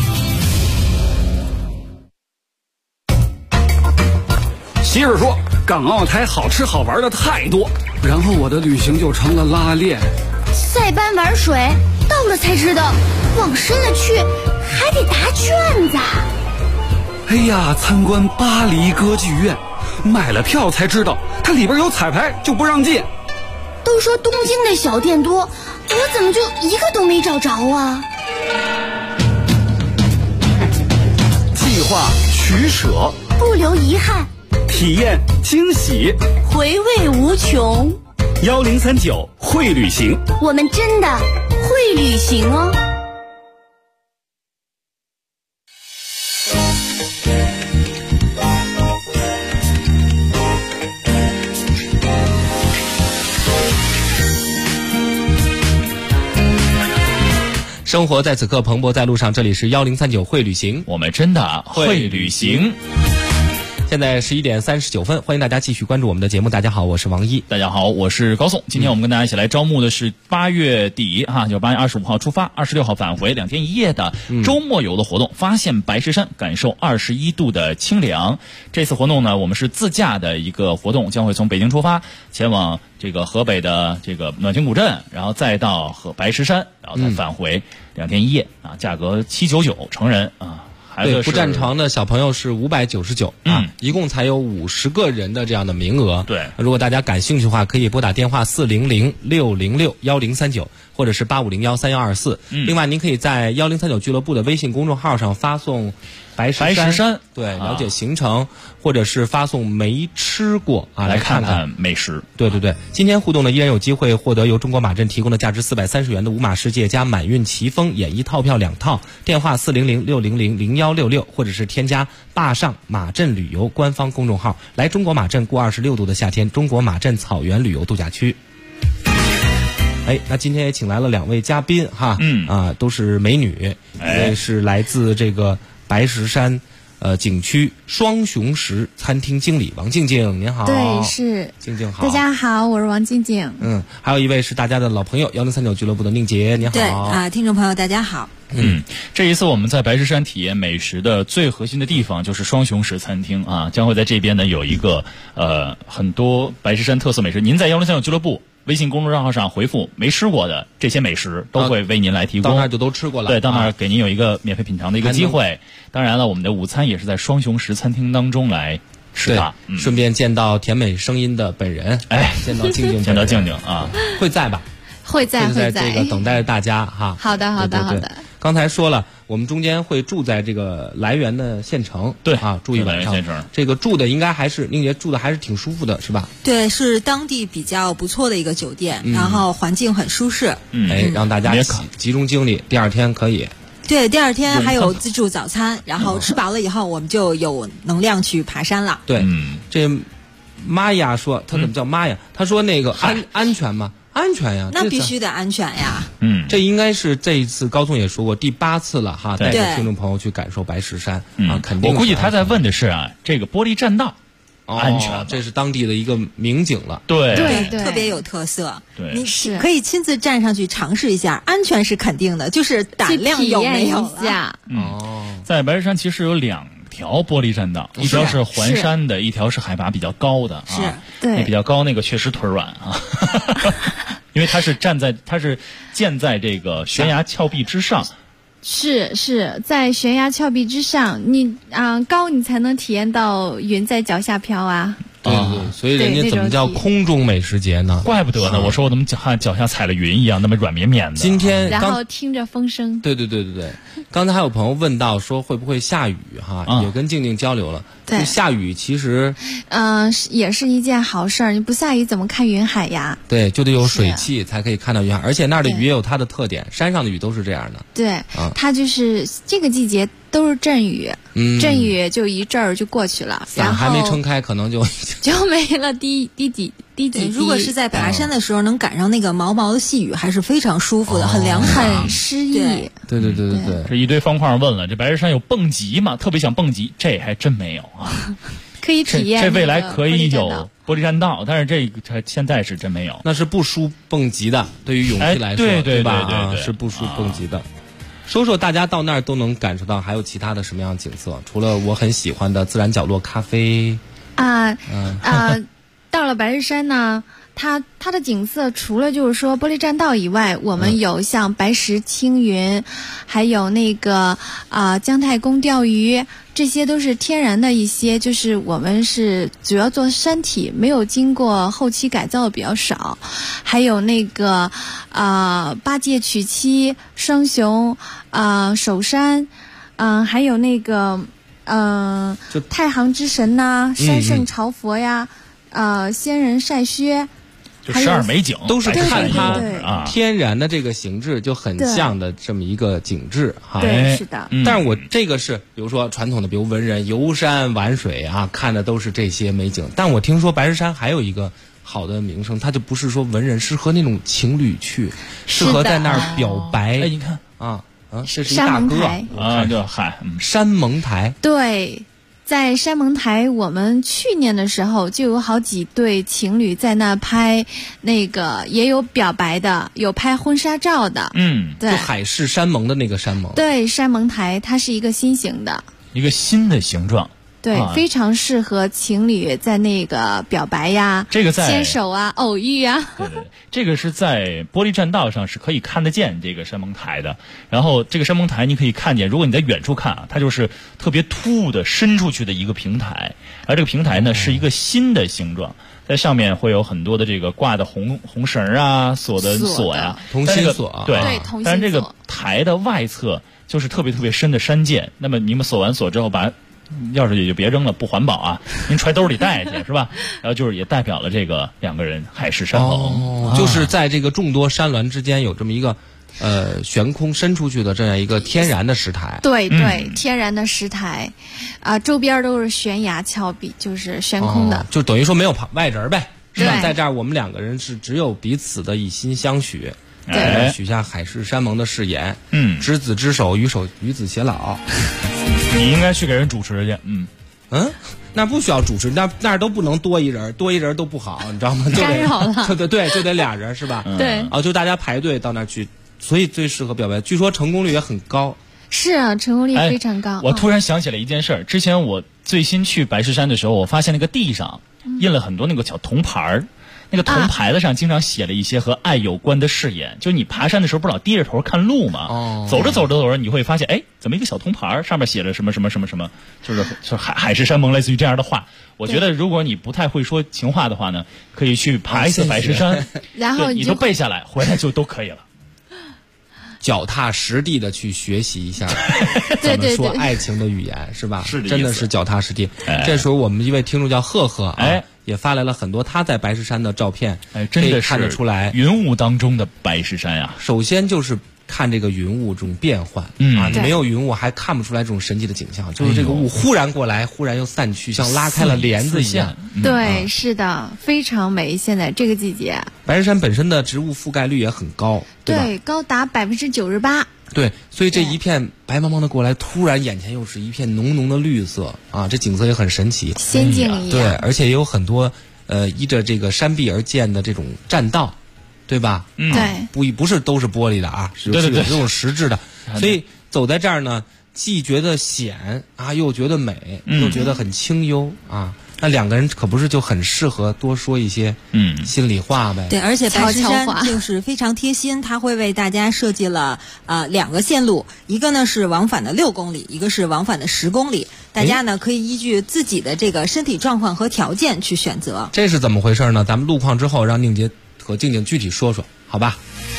媳妇说，港澳台好吃好玩的太多，然后我的旅行就成了拉练。 塞班玩水，到了才知道，往深了去还得答卷子。 哎呀，参观巴黎歌剧院。买了票才知道，它里边有彩排，就不让进。 都说东京的小店多，我怎么就一个都没找着啊？ 计划取舍， 不留遗憾， 体验惊喜， 回味无穷。 1039会旅行， 我们真的会旅行哦。 生活在此刻蓬勃在路上，这里是1039会旅行， 我们真的会旅行。 现在11点39分，欢迎大家继续关注我们的节目。大家好，我是王一。 大家好，我是高颂。今天我们跟大家一起来招募的是8月底就是8月25号出发，26号返回2天1夜的周末游的活动，发现白石山，感受21度的清凉。这次活动呢，我们是自驾的一个活动，将会从北京出发，前往这个河北的这个暖清古镇，然后再到白石山，然后再返回2天1夜价格799成人对，不占床的小朋友是599一共才有50个人的这样的名额。 对， 如果大家感兴趣的话，可以拨打电话400-606-1039，或者是8501-3124。另外，您可以在1039俱乐部的微信公众号上发送白石山，对，了解行程，或者是发送没吃过来看看美食。 对对对，今天互动呢，依然有机会获得由中国马镇提供的价值430元的五马世界加满运奇峰演艺套票2套。电话400-600-0166，或者是添加坝上马镇旅游官方公众号，来中国马镇过26度的夏天，中国马镇草原旅游度假区。那今天也请来了2位嘉宾都是美女，一位是来自这个白石山景区双雄石餐厅经理王静静，您好。 对，是静静好。 大家好，我是王静静。 还有一位是大家的老朋友1039俱乐部的宁杰，您好。 对听众朋友大家好。 这一次我们在白石山体验美食的最核心的地方就是双雄石餐厅将会在这边呢有一个很多白石山特色美食。您在1039俱乐部微信公众账号上回复没吃过的这些美食，都会为您来提供。 到那儿就都吃过了。 对，到那儿给您有一个免费品尝的一个机会。当然了，我们的午餐也是在双雄石餐厅当中来吃的。 顺便见到甜美声音的本人，见到静静， 见到静静会在吧？ 会在这个等待着大家哈。 好的，好的，好的。 刚才说了，我们中间会住在这个来源的县城， 对住一晚上。这个住的应该还是宁杰住的还是挺舒服的，是吧？ 对，是当地比较不错的一个酒店，然后环境很舒适。 让大家集中精力，第二天可以。 对，第二天还有自助早餐，然后吃饱了以后，我们就有能量去爬山了。 对，这玛雅说，他怎么叫玛雅？他说那个安全吗？安全呀， 那必须得安全呀。 这应该是这一次高颂也说过第8次了哈，带着听众朋友去感受白石山肯定。 我估计他在问的是这个玻璃栈道安全， 这是当地的一个名景了。 对， 特别有特色。 对， 你可以亲自站上去尝试一下，安全是肯定的，就是胆量有没有了。 在白石山其实有2条玻璃栈道，一条是环山的，一条是海拔比较高的对， 那比较高那个确实腿软因为它是建在这个悬崖峭壁之上。 是在悬崖峭壁之上，你高你才能体验到云在脚下飘啊。 对，所以人家怎么叫空中美食节呢？ 怪不得呢！我说我怎么脚下踩了云一样，那么软绵绵的。 今天然后听着风声。 对。刚才还有朋友问到说会不会下雨也跟静静交流了。 对， 下雨其实也是一件好事儿。你不下雨怎么看云海呀？ 对，就得有水汽才可以看到云海，而且那儿的雨也有它的特点，山上的雨都是这样的。 对，它就是这个季节都是阵雨，阵雨就一阵儿就过去了，然后还没撑开，可能就没了滴几。 如果是在爬山的时候能赶上那个毛毛的细雨，还是非常舒服的，很凉快， 很诗意。 对。 这一堆方块问了，这白石山有蹦极吗？特别想蹦极，这还真没有可以体验。 这未来可以有玻璃栈道，但是这个现在是真没有。 那是不输蹦极的，对于勇气来说， 对吧？是不输蹦极的。说说大家到那儿都能感受到还有其他的什么样的景色？除了我很喜欢的自然角落咖啡到了白石山呢，它的景色除了就是说玻璃栈道以外，我们有像白石青云，还有那个姜太公钓鱼，这些都是天然的一些，就是我们是主要做山体，没有经过后期改造的比较少。还有那个八戒取妻、双雄、首山，还有那个太行之神呐、山圣朝佛呀。仙人晒靴， 就12美景都是看它天然的这个形制就很像的这么一个景致对，是的。 但是我这个是比如说传统的，比如文人游山玩水看的都是这些美景。但我听说白石山还有一个好的名声，它就不是说文人，适合那种情侣去，适合在那儿表白。 你看这是一大哥就山盟台。 对。 在山盟台，我们去年的时候就有好几对情侣在那拍，那个也有表白的，有拍婚纱照的。对， 就海誓山盟的那个山盟。 对，山盟台它是一个心形的， 一个新的形状。 对，非常适合情侣在那个表白呀， 这个在牵手啊，偶遇啊。 对，这个是在玻璃栈道上是可以看得见这个山盟台的。然后这个山盟台你可以看见，如果你在远处看啊，它就是特别突兀的伸出去的一个平台，而这个平台呢是一个新的形状。在上面会有很多的这个挂的红绳啊，锁的锁呀， 同心锁。 对， 同心锁。 但是这个台的外侧就是特别特别深的山涧。那么你们锁完锁之后，把钥匙也就别扔了，不环保啊，您揣兜里带去是吧？然后就是也代表了这个两个人海誓山盟。 就是在这个众多山峦之间有这么一个悬空伸出去的这样一个天然的石台。 对对，天然的石台，周边都是悬崖峭壁，就是悬空的， 就等于说没有外人呗，是吧？ 对， 在这儿我们两个人是只有彼此的一心相许，许下海誓山盟的誓言。执子之手，与子偕老。 你应该去给人主持去。 那不需要主持，那都不能多一人都不好，你知道吗？ 干扰了。 对，就得俩人是吧？ 对。 就大家排队到那儿去，所以最适合表白。据说成功率也很高。 是啊，成功率非常高。 我突然想起了一件事儿，之前我最新去白石山的时候，我发现那个地上印了很多那个小铜牌儿。那个铜牌子上经常写了一些和爱有关的誓言，就你爬山的时候不老低着头看路吗？走着你会发现，怎么一个小铜牌上面写着什么什么什么什么，就是海誓山盟，类似于这样的话。我觉得如果你不太会说情话的话呢，可以去爬一次白石山， 然后你都背下来，回来就都可以了。 脚踏实地的去学习一下怎么说爱情的语言，是吧？ 是的， 真的是脚踏实地。这时候我们一位听众叫赫赫也发来了很多他在白石山的照片， 真的看得出来云雾当中的白石山呀。 首先就是看这个云雾这种变换你没有云雾还看不出来这种神奇的景象，就是这个雾忽然过来，忽然又散去，像拉开了帘子一样。 对，是的，非常美。现在这个季节， 白石山本身的植物覆盖率也很高，对吧？ 对，高达98%。 对，所以这一片白茫茫的过来，突然眼前又是一片浓浓的绿色这景色也很神奇， 仙境一样。 对，而且也有很多依着这个山壁而建的这种栈道，对吧？ 对， 不是都是玻璃的啊，是有这种实质的，所以走在这儿呢，既觉得险又觉得美，又觉得很清幽那两个人可不是就很适合多说一些心里话呗？ 对，而且白石山就是非常贴心，它会为大家设计了2个线路，一个呢是往返的6公里，一个是往返的10公里。大家呢可以依据自己的这个身体状况和条件去选择。 这是怎么回事呢？咱们路况之后让宁杰和静静具体说说，好吧？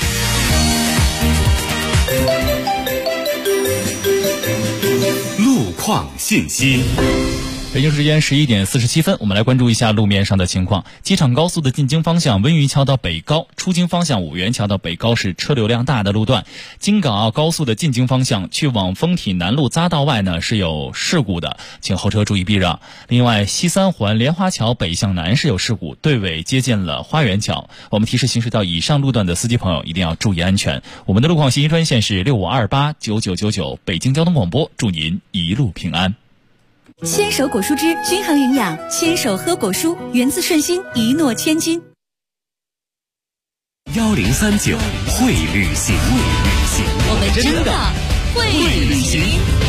路况信息。 北京时间11点47分，我们来关注一下路面上的情况。机场高速的进京方向温榆桥到北高，出京方向五原桥到北高是车流量大的路段。京港澳高速的进京方向去往丰体南路匝道外呢是有事故的，请后车注意避让。另外，西三环莲花桥北向南是有事故，队尾接近了花园桥。我们提示行驶到以上路段的司机朋友一定要注意安全。我们的路况信息专线是65289999，北京交通广播，祝您一路平安。 牵手果蔬汁均衡营养，牵手喝果蔬，源自顺心，一诺千金。 1039会旅行， 我们真的会旅行。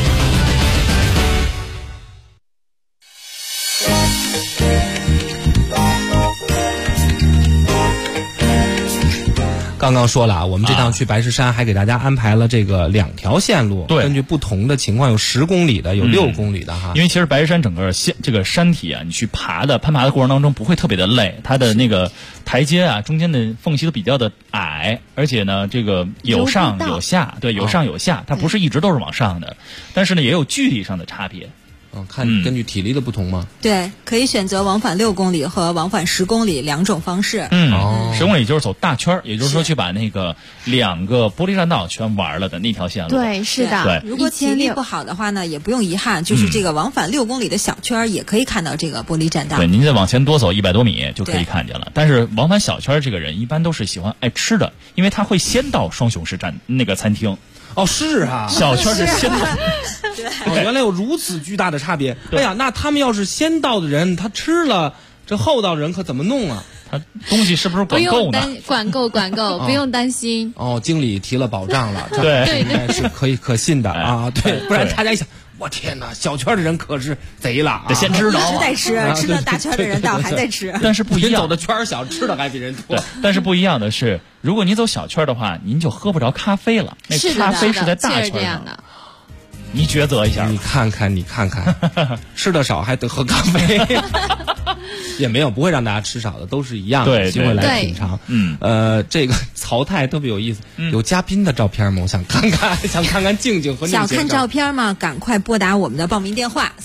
刚刚说了我们这趟去白石山还给大家安排了这个2条线路，根据不同的情况，有10公里的，有6公里的哈。 因为其实白石山整个这个山体你去攀爬的过程当中不会特别的累，它的那个台阶中间的缝隙都比较的矮，而且呢这个有上有下，对，有上有下，它不是一直都是往上的，但是呢也有距离上的差别。 看根据体力的不同吗？ 对，可以选择往返6公里和往返10公里2种方式。 10公里就是走大圈，也就是说去把那个2个玻璃栈道全玩了的那条线路。 对，是的。 对， 如果体力不好的话呢，也不用遗憾，就是这个往返6公里的小圈也可以看到这个玻璃栈道。 对，您再往前多走100多米就可以看见了。但是往返小圈这个人一般都是喜欢爱吃的，因为他会先到双雄市站那个餐厅。 哦，是啊， 小圈是先到。 哦，原来有如此巨大的差别。哎呀，那他们要是先到的人，他吃了，这后到的人可怎么弄啊？ 他东西是不是管够呢？ 管够，不用担心。 哦，经理提了保障了， 对， 应该是可信的啊。对，不然大家一想，我天哪，小圈的人可是贼了， 得先知道， 一直在吃，吃到大圈的人倒还在吃。 但是不一样， 人走的圈小，吃的还比人多。 对，但是不一样的是，如果你走小圈的话，您就喝不着咖啡了。那咖啡是在大圈上的。你抉择一下， 你看看，吃的少还得喝咖啡，也没有不会让大家吃少的，都是一样的，机会来品尝。这个曹太特别有意思，有嘉宾的照片吗？我想看看静静和宁想看照片吗？赶快拨打我们的报名电话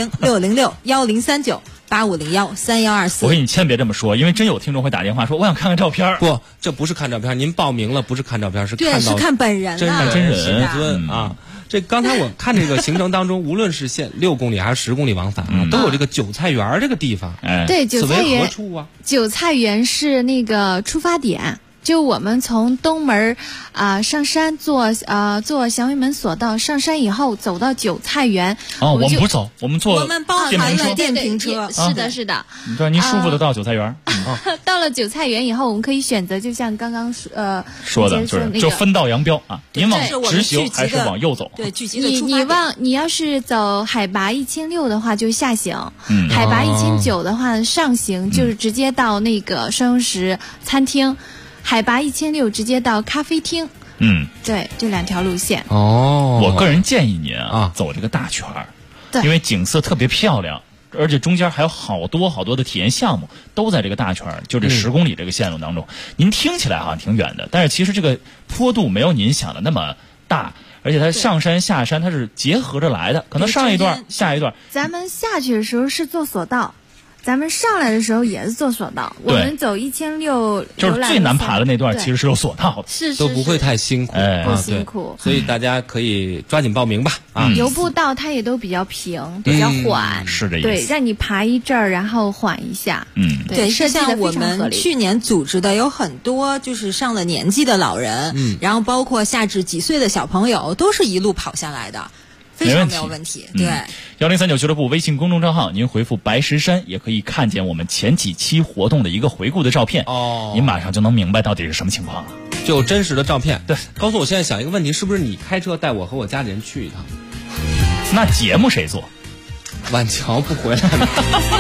400-606-1039-8501-3124。 我跟你千万别这么说，因为真有听众会打电话说我想看看照片。 不，这不是看照片，您报名了不是看照片，是看本人， 真人啊。这刚才我看这个行程当中，无论是限6公里还是10公里往返啊，都有这个韭菜园这个地方。 对，韭菜园何处啊？ 韭菜园是那个出发点。就我们从东门上山坐祥云门索道上山以后，走到韭菜园。 我们不走，我们包含了电瓶车。 是的。 对，您舒服的到韭菜园。 到了韭菜园以后，我们可以选择，就像刚刚说的，就分道扬镳啊，您往直行还是往右走？ 对，聚集的出发点。 你要是走海拔1600的话，就下行；海拔1900的话上行，就是直接到那个双용石餐厅。海拔1600直接到咖啡厅。对，这2条路线。 我个人建议您走这个大圈儿，因为景色特别漂亮，而且中间还有好多的体验项目都在这个大圈儿，就这10公里这个线路当中。您听起来好像挺远的，但是其实这个坡度没有您想的那么大，而且它上山下山它是结合着来的，可能上一段下一段。 咱们下去的时候是坐索道。咱们上来的时候也是坐索道，我们走1600， 就是最难爬的那段，其实是有索道的， 是都不会太辛苦， 不辛苦， 所以大家可以抓紧报名吧。 游步道它也都比较平，比较缓， 是这意思。 对，让你爬一阵儿，然后缓一下。 对，像我们去年组织的有很多就是上了年纪的老人，然后包括下至几岁的小朋友，都是一路跑下来的。非常没有问题。对 ，1039俱乐部微信公众账号，您回复白石山也可以看见我们前几期活动的一个回顾的照片。您马上就能明白到底是什么情况了。 就真实的照片。 对， 告诉我现在想一个问题，是不是你开车带我和我家里人去一趟？ 那节目谁做？ 晚桥不回来了。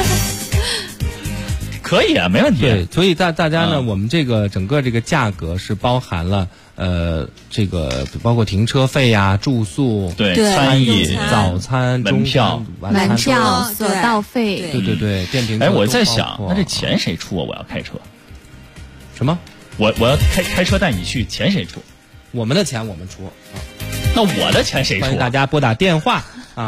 可以啊，没问题。 对，所以大家呢，我们这个整个这个价格是包含了这个包括停车费呀、住宿、 餐饮、 早餐、 门票、 索道费。 对，电瓶车。 我在想，那这钱谁出啊？我要开车。 什么？ 我要开车带你去，钱谁出？ 我们的钱我们出。 那我的钱谁出？ 欢迎大家拨打电话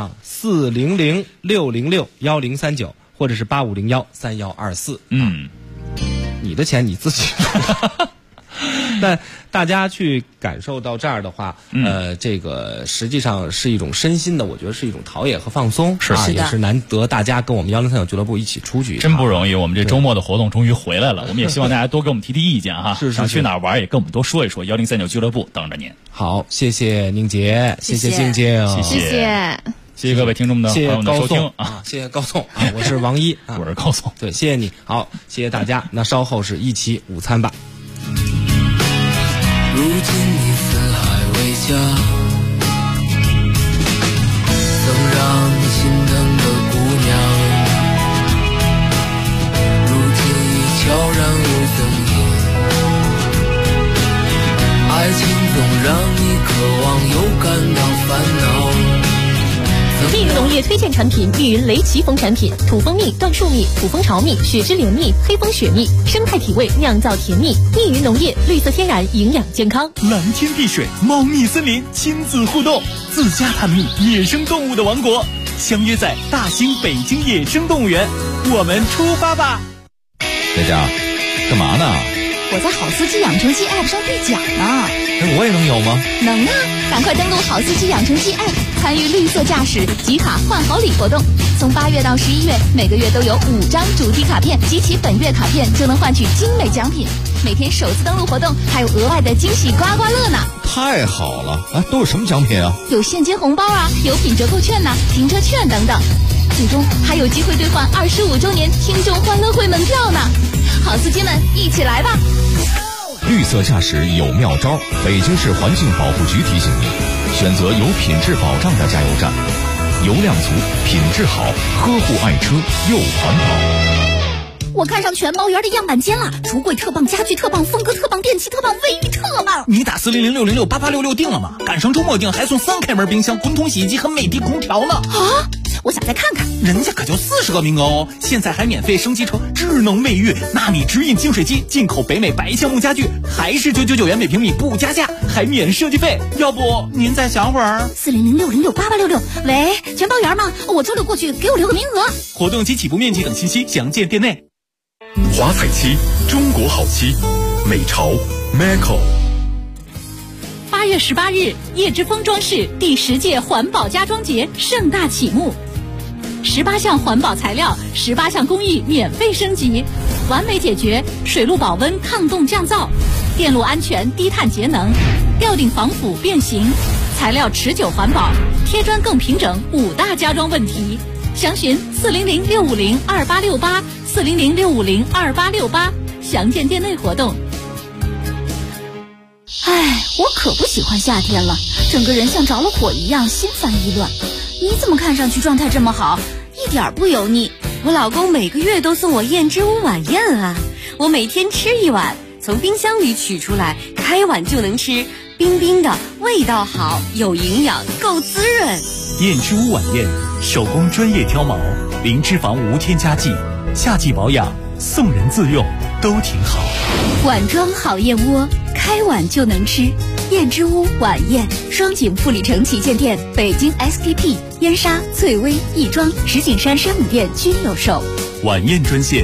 400-606-1039。或者是8501-3124。你的钱你自己出。但大家去感受到这儿的话，这个实际上是一种身心的，我觉得是一种陶冶和放松，也是难得大家跟我们1039俱乐部一起出去， 真不容易。我们这周末的活动终于回来了，我们也希望大家多给我们提意见哈。想去哪儿玩也跟我们多说一说，1039俱乐部等着您。 好，谢谢宁杰，谢谢静静， 谢谢各位听众的朋友的收听啊！谢谢高颂啊！我是王一， 我是高颂。 对，谢谢你。好，谢谢大家。那稍后是一起午餐吧。 如今你四海为家，曾让你心疼的姑娘，如今已悄然无踪影。爱情总让你渴望又感到烦恼。 密云农业推荐产品：密云雷奇蜂产品，土蜂蜜、椴树蜜、土蜂巢蜜、雪之莲蜜、黑蜂雪蜜，生态体味，酿造甜蜜。密云农业，绿色天然，营养健康。 蓝天碧水，猫蜜森林，亲子互动，自家探秘，野生动物的王国，相约在大兴北京野生动物园，我们出发吧！ 佳佳，干嘛呢？ 我在好司机养成记 App 上兑奖呢。 我也能有吗？ 能啊！赶快登录好司机养成记 App， 参与绿色驾驶集卡换好礼活动。从8月到11月，每个月都有5张主题卡片，集齐本月卡片就能换取精美奖品。 每天首次登录活动还有额外的惊喜刮刮乐呢。 太好了！啊，都有什么奖品啊？ 有现金红包啊，有品折扣券呐、停车券等等。最终还有机会兑换25周年听众欢乐会门票呢！好司机们，一起来吧！ 绿色驾驶有妙招，北京市环境保护局提醒您，选择有品质保障的加油站，油量足，品质好，呵护爱车又环保。 我看上全毛园的样板间了，橱柜特棒，家具特棒，风格特棒，电器特棒，卫浴特棒。 你打40060688866订了吗？赶上周末订还送3开门冰箱、滚筒洗衣机和美的空调呢。 啊！我想再看看， 人家可就40个名额哦！现在还免费升级成智能卫浴，纳米直饮净水机，进口北美白橡木家具，还是999元每平米不加价，还免设计费。要不您再想会儿 ？40060688866，喂，全包园吗？我周六过去，给我留个名额。 活动及起步面积等信息详见店内。 华彩漆，中国好漆，美潮 Macco。 8月18日，叶之峰装饰第10届环保家装节盛大启幕，18项环保材料，18项工艺免费升级，完美解决水路保温、抗冻降噪，电路安全、低碳节能，吊顶防腐变形，材料持久环保，贴砖更平整，5大家装问题。详询400-650-2868，400-650-2868，详见店内活动。 唉，我可不喜欢夏天了，整个人像着了火一样，心烦意乱。你怎么看上去状态这么好，一点不油腻？ 我老公每个月都送我燕之屋晚宴啊，我每天吃1碗，从冰箱里取出来，开碗就能吃，冰冰的，味道好，有营养，够滋润。 燕之屋晚宴，手工专业挑毛，零脂肪无添加剂，夏季保养，送人自用都挺好。 碗装好燕窝，开碗就能吃。燕之屋晚宴，双井富里城旗舰店、北京 SPP、燕莎、翠微、亦庄、石景山山姆店均有售。 晚宴专线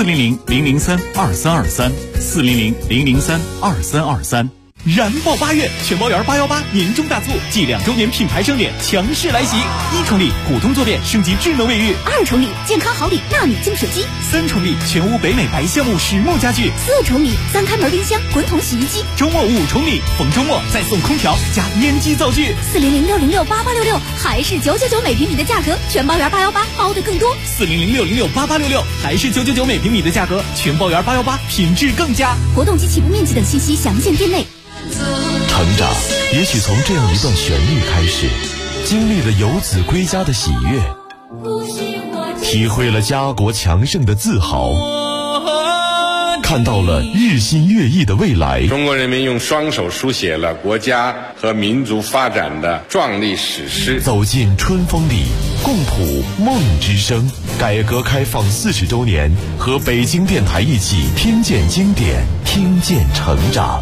400-003-2323，400-003-2323。燃爆8月，全包园818年终大促暨2周年品牌盛典强势来袭！1重礼古通坐便升级智能卫浴 ，2重礼健康好礼纳米净水机 ，3重礼全屋北美白橡木实木家具 ，4重礼3开门冰箱、滚筒洗衣机。 周末5重礼，逢周末再送空调加烟机灶具。 400-606-8866，还是999每平米的价格，全包园818包的更多。 400-606-8866，还是999每平米的价格，全包园818品质更佳。 活动及起步面积等信息详见店内。 成长也许从这样一段旋律开始，经历了游子归家的喜悦，体会了家国强盛的自豪，看到了日新月异的未来。 中国人民用双手书写了国家和民族发展的壮丽史诗。 走进春风里，共谱梦之声。改革开放40周年，和北京电台一起听见经典，听见成长。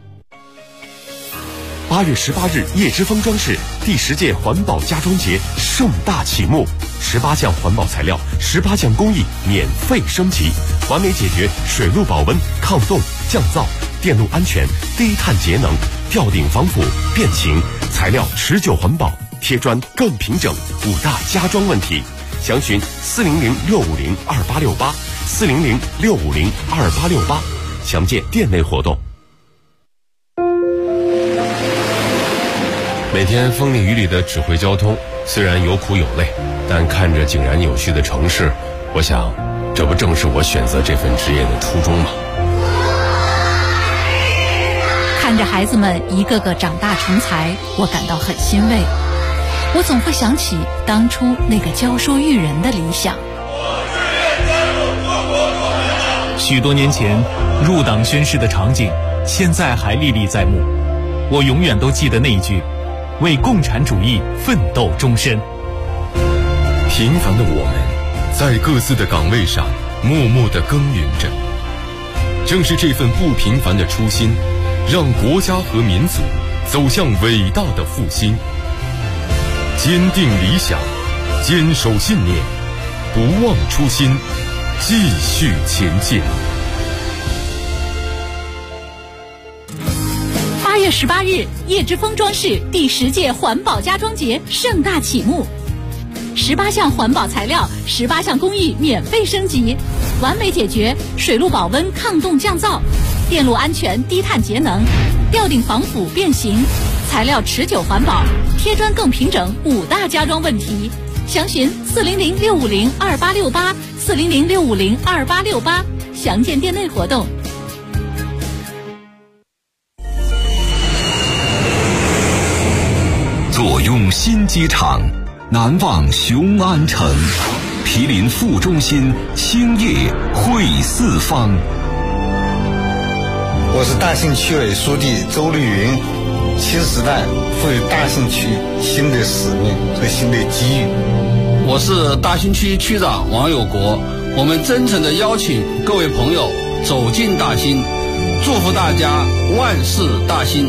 8月18日，叶之峰装饰第10届环保家装节盛大启幕，18项环保材料，18项工艺免费升级，完美解决水路保温、抗冻、降噪，电路安全、低碳节能，吊顶防腐变形，材料持久环保，贴砖更平整，5大家装问题。详询400-650-2868，400-650-2868，详见店内活动。每天风里雨里的指挥交通，虽然有苦有累，但看着井然有序的城市，我想，这不正是我选择这份职业的初衷吗？ 看着孩子们一个个长大成才，我感到很欣慰。我总会想起当初那个教书育人的理想。 许多年前入党宣誓的场景，现在还历历在目。我永远都记得那一句：为共产主义奋斗终身。 平凡的我们，在各自的岗位上默默地耕耘着。正是这份不平凡的初心，让国家和民族走向伟大的复兴。坚定理想，坚守信念，不忘初心，继续前进。 8月18日，叶之峰装饰第10届环保家装节盛大启幕，18项环保材料，18项工艺免费升级，完美解决水路保温、抗冻降噪， 电路安全、低碳节能，吊顶防腐变形，材料持久环保，贴砖更平整，5大家装问题。详询400-650-2868，400-650-2868，详见店内活动。 坐拥新机场，难忘雄安城，毗邻副中心，兴业汇四方。 我是大兴区委书记周绿云，新时代赋予大兴区新的使命和新的机遇。 我是大兴区区长王有国，我们真诚地邀请各位朋友走进大兴，祝福大家万事大兴。